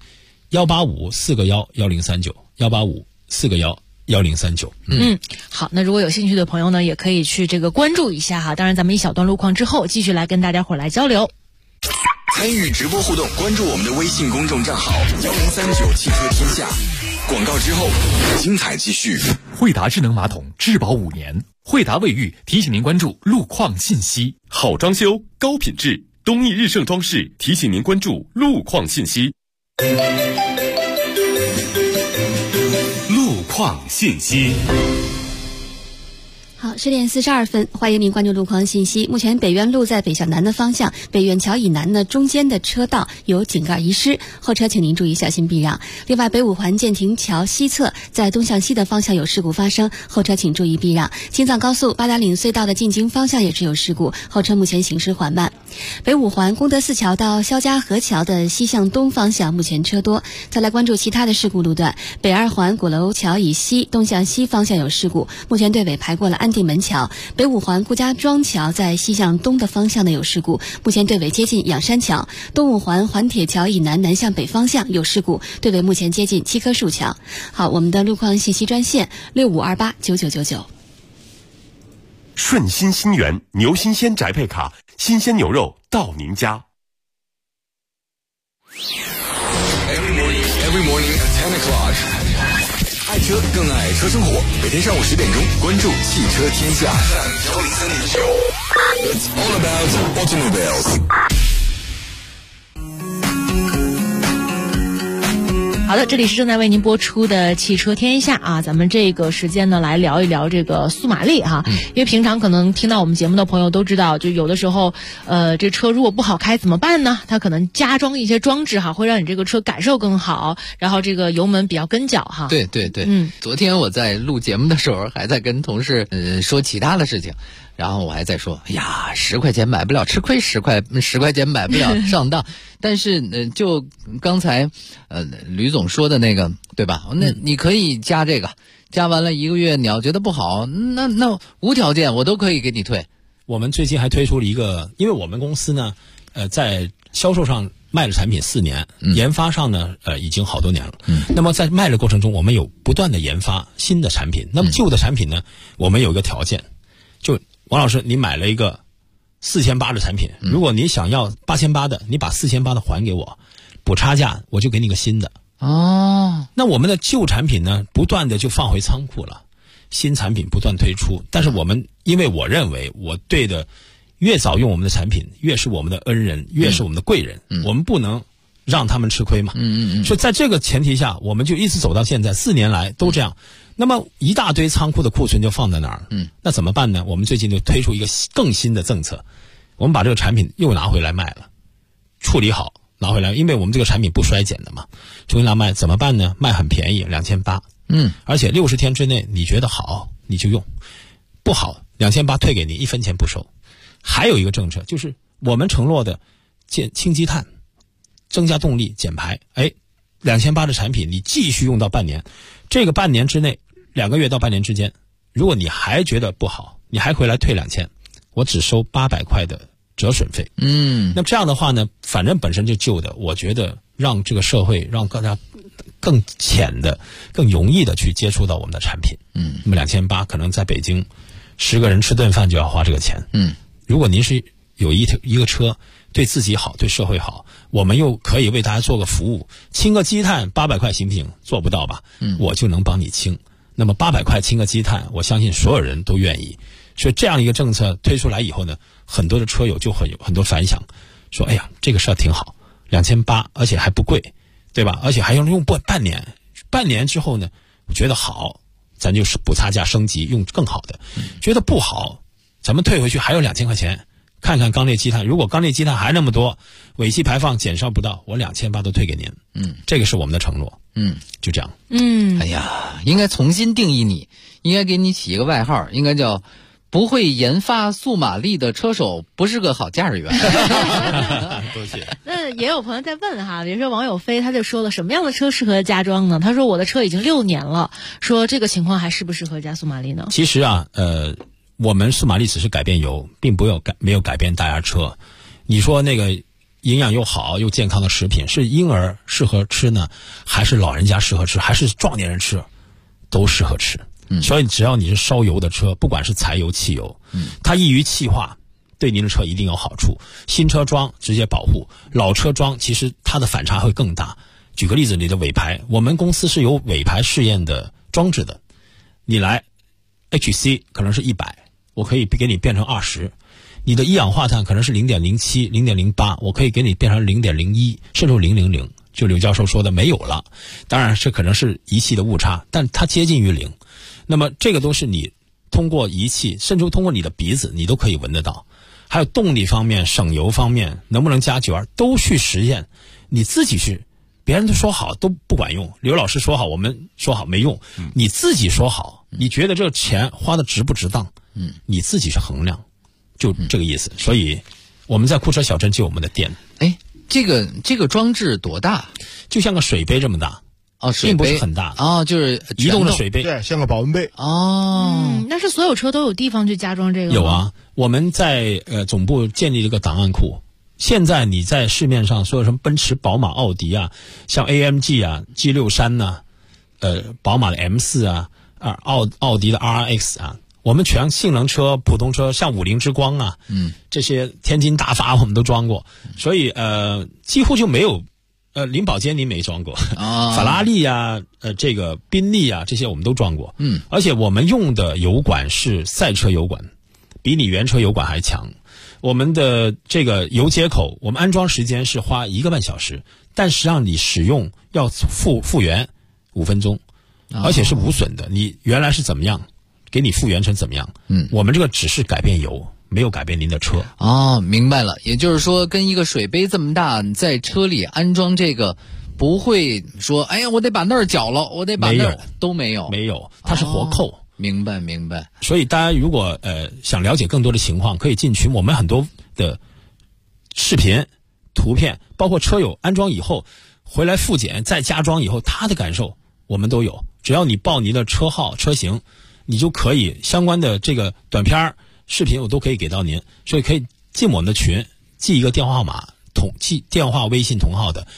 185-4个11039，185-4个11039。 好，那如果有兴趣的朋友呢，也可以去这个关注一下哈。当然咱们一小段路况之后，继续来跟大家伙来交流。 参与直播互动，关注我们的微信公众账号1039汽车天下。广告之后，精彩继续。 惠达智能马桶质保5年，惠达卫浴提醒您关注路况信息。 好装修，高品质，东义日盛装饰提醒您关注路况信息。路况信息。 好，10点42分，欢迎您关注路况信息。目前北苑路在北向南的方向，北苑桥以南呢中间的车道有井盖遗失，后车请您注意小心避让。另外，北五环建亭桥西侧在东向西的方向有事故发生，后车请注意避让。青藏高速八达岭隧道的进京方向也是有事故，后车目前行驶缓慢。北五环功德寺桥到肖家河桥的西向东方向目前车多。再来关注其他的事故路段，北二环鼓楼桥以西东向西方向有事故，目前队尾排过了安定门桥。北五环顾家庄桥在西向东的方向呢有事故，目前队尾接近仰山桥。东五环环铁桥以南南向北方向有事故，队尾目前接近七棵树桥。好，我们的路况信息专线65289999。 顺心新源牛新鲜宅配卡，新鲜牛肉到您家。 Every morning at 10 o'clock， 爱车更爱车生活。每天上午10点钟，关注汽车天下。It's all about automobiles。 好的，这里是正在为您播出的汽车天下啊，咱们这个时间呢来聊一聊这个速马力哈，因为平常可能听到我们节目的朋友都知道，就有的时候这车如果不好开怎么办呢？它可能加装一些装置哈，会让你这个车感受更好，然后这个油门比较跟脚哈。 对对对，昨天我在录节目的时候还在跟同事说其他的事情。然后我还在说，哎呀，10块钱买不了吃亏，10块钱买不了上当。但是就刚才吕总说的那个，对吧？那你可以加这个，加完了1个月，你要觉得不好，那无条件我都可以给你退。 我们最近还推出了一个，因为我们公司呢，在销售上卖了产品4年，研发上呢，已经好多年了。那么在卖的过程中，我们有不断的研发新的产品。那么旧的产品呢，我们有一个条件，就王老师，你买了一个4800的产品，如果你想要8800的，你把4800的还给我，补差价我就给你个新的。 哦， 那我们的旧产品呢，不断的就放回仓库了，新产品不断推出。但是我们，因为我认为我对的越早用我们的产品，越是我们的恩人，越是我们的贵人，我们不能让他们吃亏嘛。所以在这个前提下，我们就一直走到现在，4年来都这样。那么一大堆仓库的库存就放在那儿，那怎么办呢？我们最近就推出一个更新的政策，我们把这个产品又拿回来卖了，处理好拿回来，因为我们这个产品不衰减的嘛，重新拿卖怎么办呢？卖很便宜，2800，而且60天之内你觉得好你就用，不好2800退给你，1分钱不收。还有一个政策就是我们承诺的轻积碳，增加动力，减排，2800的产品你继续用到半年，这个半年之内2个月到半年之间，如果你还觉得不好，你还回来退2000，我只收800块的折损费。那这样的话呢，反正本身就旧的，我觉得让这个社会让大家更浅的、更容易的去接触到我们的产品。那么2800可能在北京10个人吃顿饭就要花这个钱。如果您是有一个车对自己好，对社会好，我们又可以为大家做个服务，清个积碳800块行不行？做不到吧？我就能帮你清。那么800块清个积碳，我相信所有人都愿意。所以这样一个政策推出来以后呢，很多的车友就会有很多反响，说哎呀，这个事儿挺好，2800，而且还不贵，对吧？而且还用半年，半年之后呢，觉得好，咱就是补差价升级，用更好的。觉得不好，咱们退回去还有2000块钱。看看缸内积碳，如果缸内积碳还那么多，尾气排放减少不到，我2800都退给您。这个是我们的承诺。就这样。 哎呀，应该重新定义你，应该给你起一个外号，应该叫不会研发速马力的车手不是个好驾驶员。 多谢。 那也有朋友在问哈，比如说网友飞他就说了，什么样的车适合加装呢？他说我的车已经6年了，说这个情况还适不适合加速马力呢？ 其实啊，我们速马力只是改变油，并没有改变大家车。你说那个营养又好又健康的食品，是婴儿适合吃呢，还是老人家适合吃，还是壮年人吃，都适合吃。所以只要你是烧油的车，不管是柴油、汽油，它易于气化，对您的车一定有好处。新车装直接保护，老车装其实它的反差会更大。举个例子，你的尾排，我们公司是有尾排试验的装置的，你来 HC 可能是100。我可以给你变成20，你的一氧化碳可能是0.07、0.08，我可以给你变成0.01，甚至0.00。就刘教授说的没有了，当然这可能是仪器的误差，但它接近于0。那么这个都是你通过仪器，甚至通过你的鼻子，你都可以闻得到。还有动力方面、省油方面，能不能加9R都去实验，你自己去。别人都说好都不管用，刘老师说好，我们说好没用，你自己说好，你觉得这个钱花的值不值当？你自己去衡量，就这个意思。所以我们在库车小镇就有我们的店。 这个装置多大？ 就像个水杯这么大。水杯并不是很大就是移动的水杯， 对，像个保温杯。 那是所有车都有地方去加装这个吗？ 有啊，我们在总部建立了一个档案库。现在你在市面上说什么奔驰、宝马、奥迪啊，像 AMG 啊、G63 呐，宝马的 M4 啊，奥迪的 RX 啊。我们全性能车、普通车，像50之光啊，这些天津大发我们都装过，所以几乎就没有，林宝坚尼没装过，法拉利啊，这个宾利啊，这些我们都装过，而且我们用的油管是赛车油管，比你原车油管还强。我们的这个油接口，我们安装时间是花1个半小时， 但实际上你使用要复原5分钟，而且是无损的。你原来是怎么样，给你复原成怎么样。我们这个只是改变油，没有改变您的车。 哦，明白了。也就是说，跟一个水杯这么大，在车里安装这个，不会说，哎呀，我得把那儿绞了，我得把那儿都没有， 它是活扣。 明白。 所以大家如果想了解更多的情况，可以进群，我们很多的视频、图片，包括车友安装以后回来复检再加装以后他的感受我们都有。只要你报你的车号车型，你就可以相关的这个短片视频我都可以给到您。所以可以进我们的群，记一个电话号码，记电话微信同号的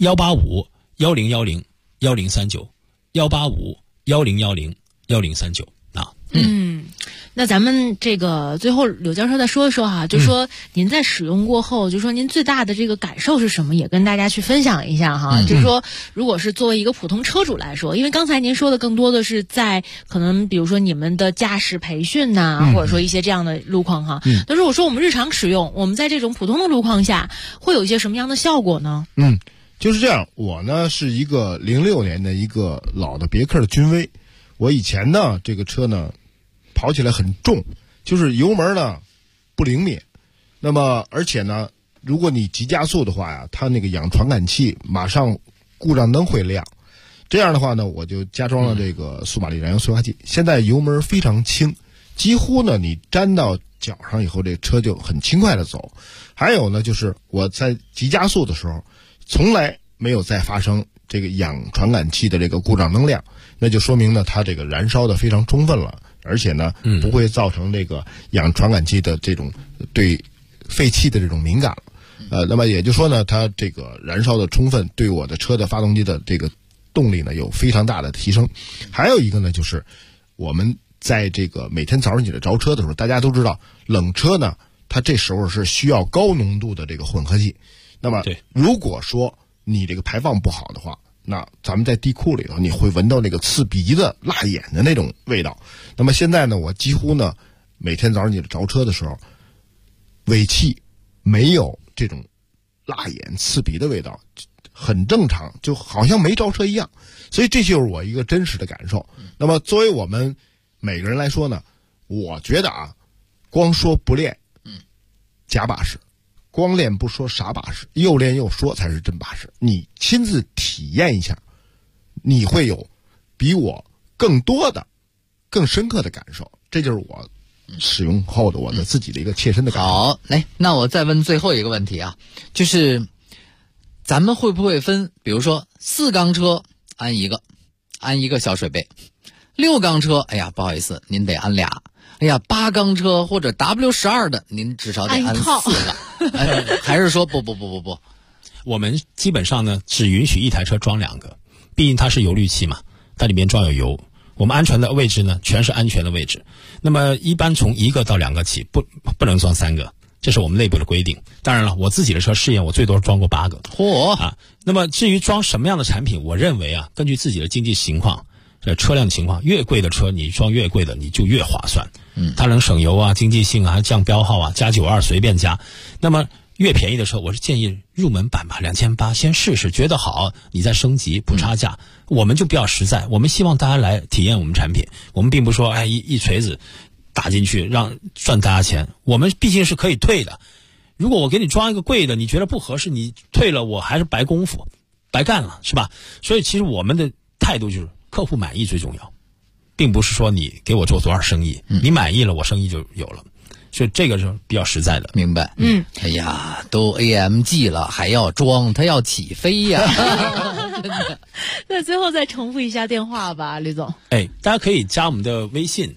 185-1010-1039，185-1010-1039啊。 那咱们这个最后柳教授再说一说哈，就说您在使用过后，就说您最大的这个感受是什么，也跟大家去分享一下哈。就是说，如果是作为一个普通车主来说，因为刚才您说的更多的是在可能比如说你们的驾驶培训呐，或者说一些这样的路况哈。但如果说我们日常使用，我们在这种普通的路况下，会有一些什么样的效果呢？ 就是这样。我呢是一个06年的一个老的别克的君威，我以前呢这个车呢跑起来很重，就是油门呢不灵敏，那么而且呢如果你急加速的话呀，它那个氧传感器马上故障灯会亮。这样的话呢，我就加装了这个速马力燃油催化剂，现在油门非常轻，几乎呢你粘到脚上以后，这车就很轻快的走。还有呢，就是我在急加速的时候从来没有再发生这个氧传感器的这个故障灯亮，那就说明呢它这个燃烧的非常充分了，而且呢不会造成这个氧传感器的这种对废气的这种敏感了。那么也就是说呢，它这个燃烧的充分，对我的车的发动机的这个动力呢有非常大的提升。还有一个呢，就是我们在这个每天早上起来着车的时候，大家都知道冷车呢它这时候是需要高浓度的这个混合气。那么如果说你这个排放不好的话，那咱们在地库里头你会闻到那个刺鼻子辣眼的那种味道。那么现在呢，我几乎呢每天早上你着车的时候，尾气没有这种辣眼刺鼻的味道，很正常，就好像没着车一样。所以这就是我一个真实的感受。那么作为我们每个人来说呢，我觉得啊，光说不练假把式，光练不说傻把式，又练又说才是真把式。你亲自体验一下，你会有比我更多的更深刻的感受。这就是我使用后的我的自己的一个切身的感受。 好，来，那我再问最后一个问题啊，就是咱们会不会分，比如说4缸车安一个小水杯，6缸车，哎呀不好意思您得安俩，哎呀8缸车或者 W12 的您至少得安4个。还是说不， 我们基本上呢只允许一台车装2个，毕竟它是油滤器嘛，它里面装有油。我们安全的位置呢全是安全的位置，那么一般从1个到2个起，不能装3个，这是我们内部的规定。当然了，我自己的车试验我最多装过8个。那么至于装什么样的产品，我认为啊，根据自己的经济情况，车辆的情况，越贵的车你装越贵的你就越划算。它能省油啊，经济性啊，降标号啊，加92随便加。那么越便宜的车，我是建议入门版吧，2800先试试，觉得好你再升级不差价。我们就比较实在，我们希望大家来体验我们产品，我们并不说一锤子打进去让赚大家钱，我们毕竟是可以退的。如果我给你装一个贵的，你觉得不合适，你退了我还是白功夫白干了，是吧？所以其实我们的态度就是客户满意最重要，并不是说你给我做多少生意，你满意了我生意就有了。所以这个是比较实在的。 明白。哎呀，都 AMG 了还要装，它要起飞呀。 那最后再重复一下电话吧，吕总。 大家可以加我们的微信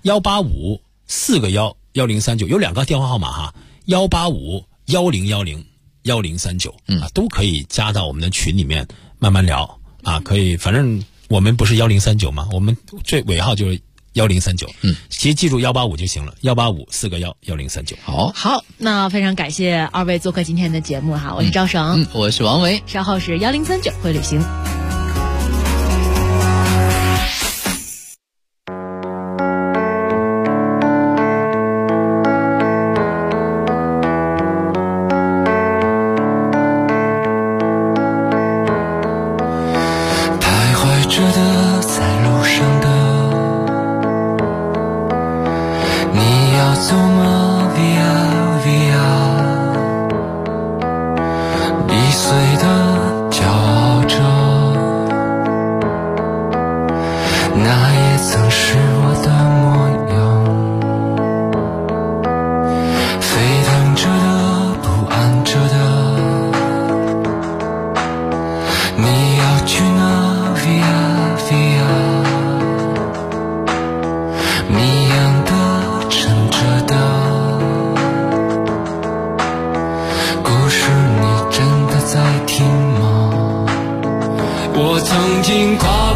185-4个1 1039，有2个电话号码哈，185-1010-1039都可以加到我们的群里面慢慢聊啊，可以，反正我们不是1039吗？我们最尾号就是1039，其实记住185就行了，185-4个1 1039。 好，那非常感谢2位做客今天的节目哈，我是赵省， 我是王维， 稍后是1039会旅行。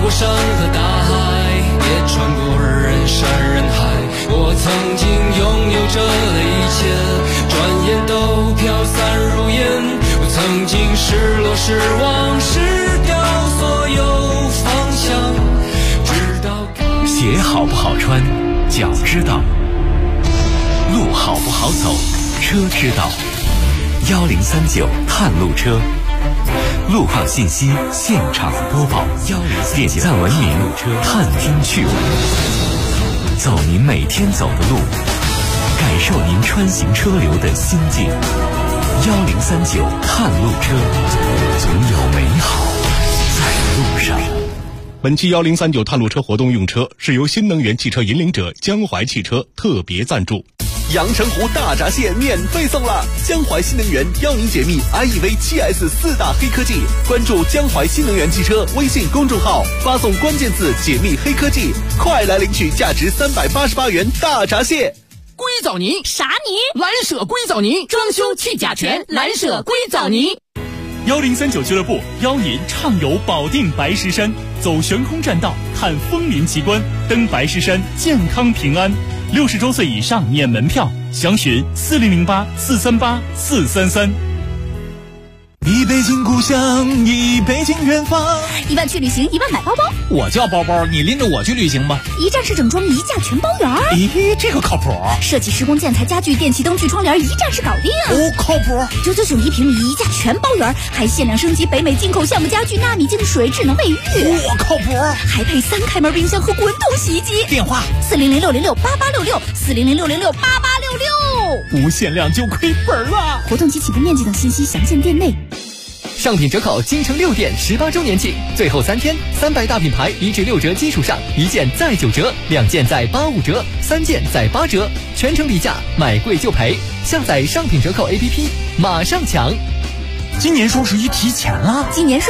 过山和大海，也穿过人山人海。我曾经拥有着的一切，转眼都飘散如烟。我曾经失落失望失掉所有方向，直到鞋好不好穿，脚知道；路好不好走，车知道。1039探路车，路况信息现场播报，点赞文明，探听趣闻，走您每天走的路，感受您穿行车流的心境。1039探路车，总有美好在路上。 本期1039探路车活动用车是由新能源汽车引领者江淮汽车特别赞助。 阳澄湖大闸蟹免费送了，江淮新能源邀您解密 IEV 7S 4大黑科技，关注江淮新能源汽车微信公众号，发送关键字解密黑科技，快来领取价值388元大闸蟹。 硅藻泥啥泥？ 蓝舍硅藻泥，装修去甲醛，蓝舍硅藻泥。 1039俱乐部邀您畅游保定白石山，走悬空栈道，看枫林奇观，登白石山，健康平安。60周岁以上免门票，详询4008-438-433。 一北京故乡，一北京远方。 1万去旅行，1万买包包。 我叫包包，你拎着我去旅行吧。 一站式整装，一价全包圆。 咦，这个靠谱。 设计施工建材家具电器灯具窗帘，一站式搞定。 哦，靠谱。 999一平米，一价全包圆，还限量升级北美进口橡木家具、纳米净水、智能卫浴。 我靠谱。 还配3开门冰箱和滚筒洗衣机。 电话 400-606-8866，400-606-8866。 无限量就亏本了。 活动及起步面积等信息详见店内。 上品折扣京城6店18周年庆，最后3天，300大品牌1至6折基础上，1件再9折，2件再85折，3件再8折，全程底价，买贵就赔。下载上品折扣 APP， 马上抢！ 今年双11提前了 ，10月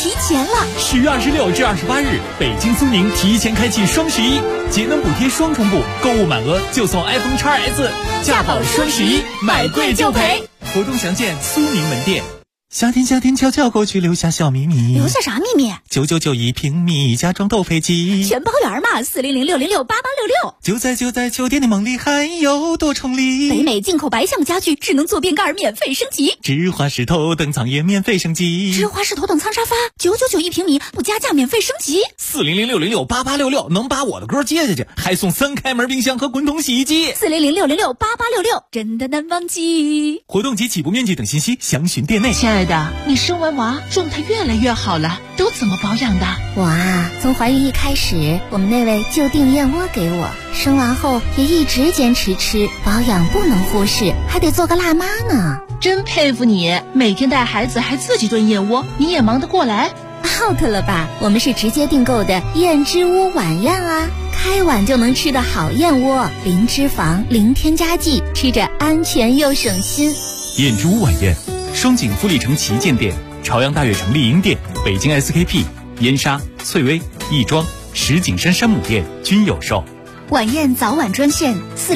26至28日， 北京苏宁提前开启双11，节能补贴双重步，购物满额就送 iPhone XS， 价保双11，买贵就赔。 活动详见苏宁门店。 夏天悄悄过去，留下小秘密。 留下啥秘密 ？999一平米，家装豆飞机， 全包圆嘛！400-606-8866。 就在酒店的梦里，还有多重礼。 北美进口白橡木家具，智能坐便盖免费升级。 芝华士头等舱也免费升级。 芝华士头等舱沙发999一平米，不加价免费升级。 400-606-8866能把我的歌接下去，还送3开门冰箱和滚筒洗衣机。 400-606-8866真的难忘记。 活动及起步面积等信息详询店内。 亲爱的，你生完娃状态越来越好了，都怎么保养的？ 我啊，从怀孕一开始，我们那位就订燕窝给我，生完后也一直坚持吃，保养不能忽视，还得做个辣妈呢。 真佩服你，每天带孩子还自己炖燕窝，你也忙得过来。 out 了吧？我们是直接订购的燕之屋晚宴啊，开碗就能吃的好燕窝，零脂肪，零添加剂，吃着安全又省心。 燕之屋晚宴，双井富力城旗舰店、朝阳大悦城丽婴店、北京 SKP、燕莎、翠微、亦庄、石景山山姆店均有售。 晚宴早晚专线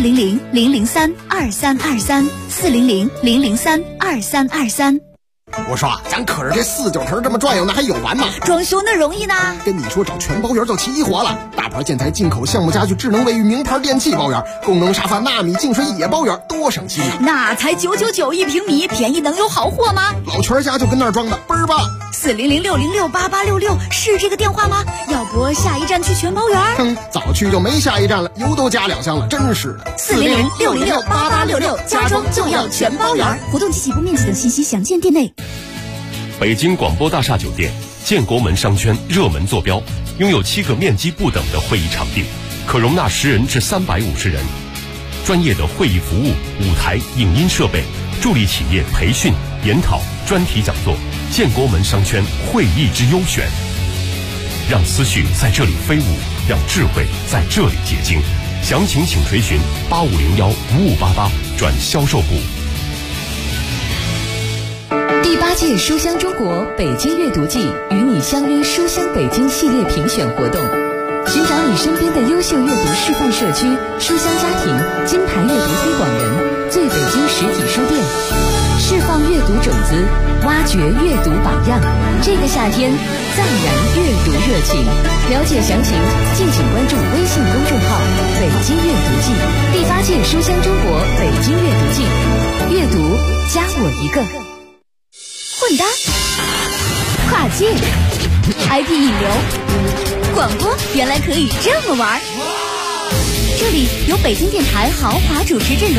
400-003-2323，400-003-2323。 我说啊，咱可是这4-9成这么转悠，那还有完吗？ 装修那容易呢。 跟你说，找全包圆就齐活了，大牌建材、进口橡木家具、智能卫浴、名牌电器包圆，功能沙发、纳米净水也包圆，多省心啊！ 那才999一平米，便宜能有好货吗？ 老全家就跟那儿装的，倍儿棒。 400-606-8866是这个电话吗？要不下一站去全包圆？ 哼，早去就没下一站了，油都加2箱了，真是的。 400-606-8866，家装就要全包圆。活动及起步面积等信息详见店内。 北京广播大厦酒店建国门商圈热门坐标，拥有7个面积不等的会议场地，可容纳10人至350人。专业的会议服务、舞台、影音设备，助力企业培训、研讨、专题讲座。建国门商圈会议之优选，让思绪在这里飞舞，让智慧在这里结晶。详情请垂询8501-5588转销售部。 第8届书香中国北京阅读季与你相约书香北京系列评选活动，寻找你身边的优秀阅读示范社区、书香家庭、金牌阅读推广人、最北京实体书店，释放阅读种子， 思，挖掘阅读榜样。这个夏天，再燃阅读热情。了解详情，敬请关注微信公众号“北京阅读季”第8届书香中国北京阅读季。阅读加我一个。 混搭、跨界、IP 引流，广播原来可以这么玩。这里有北京电台豪华主持阵容。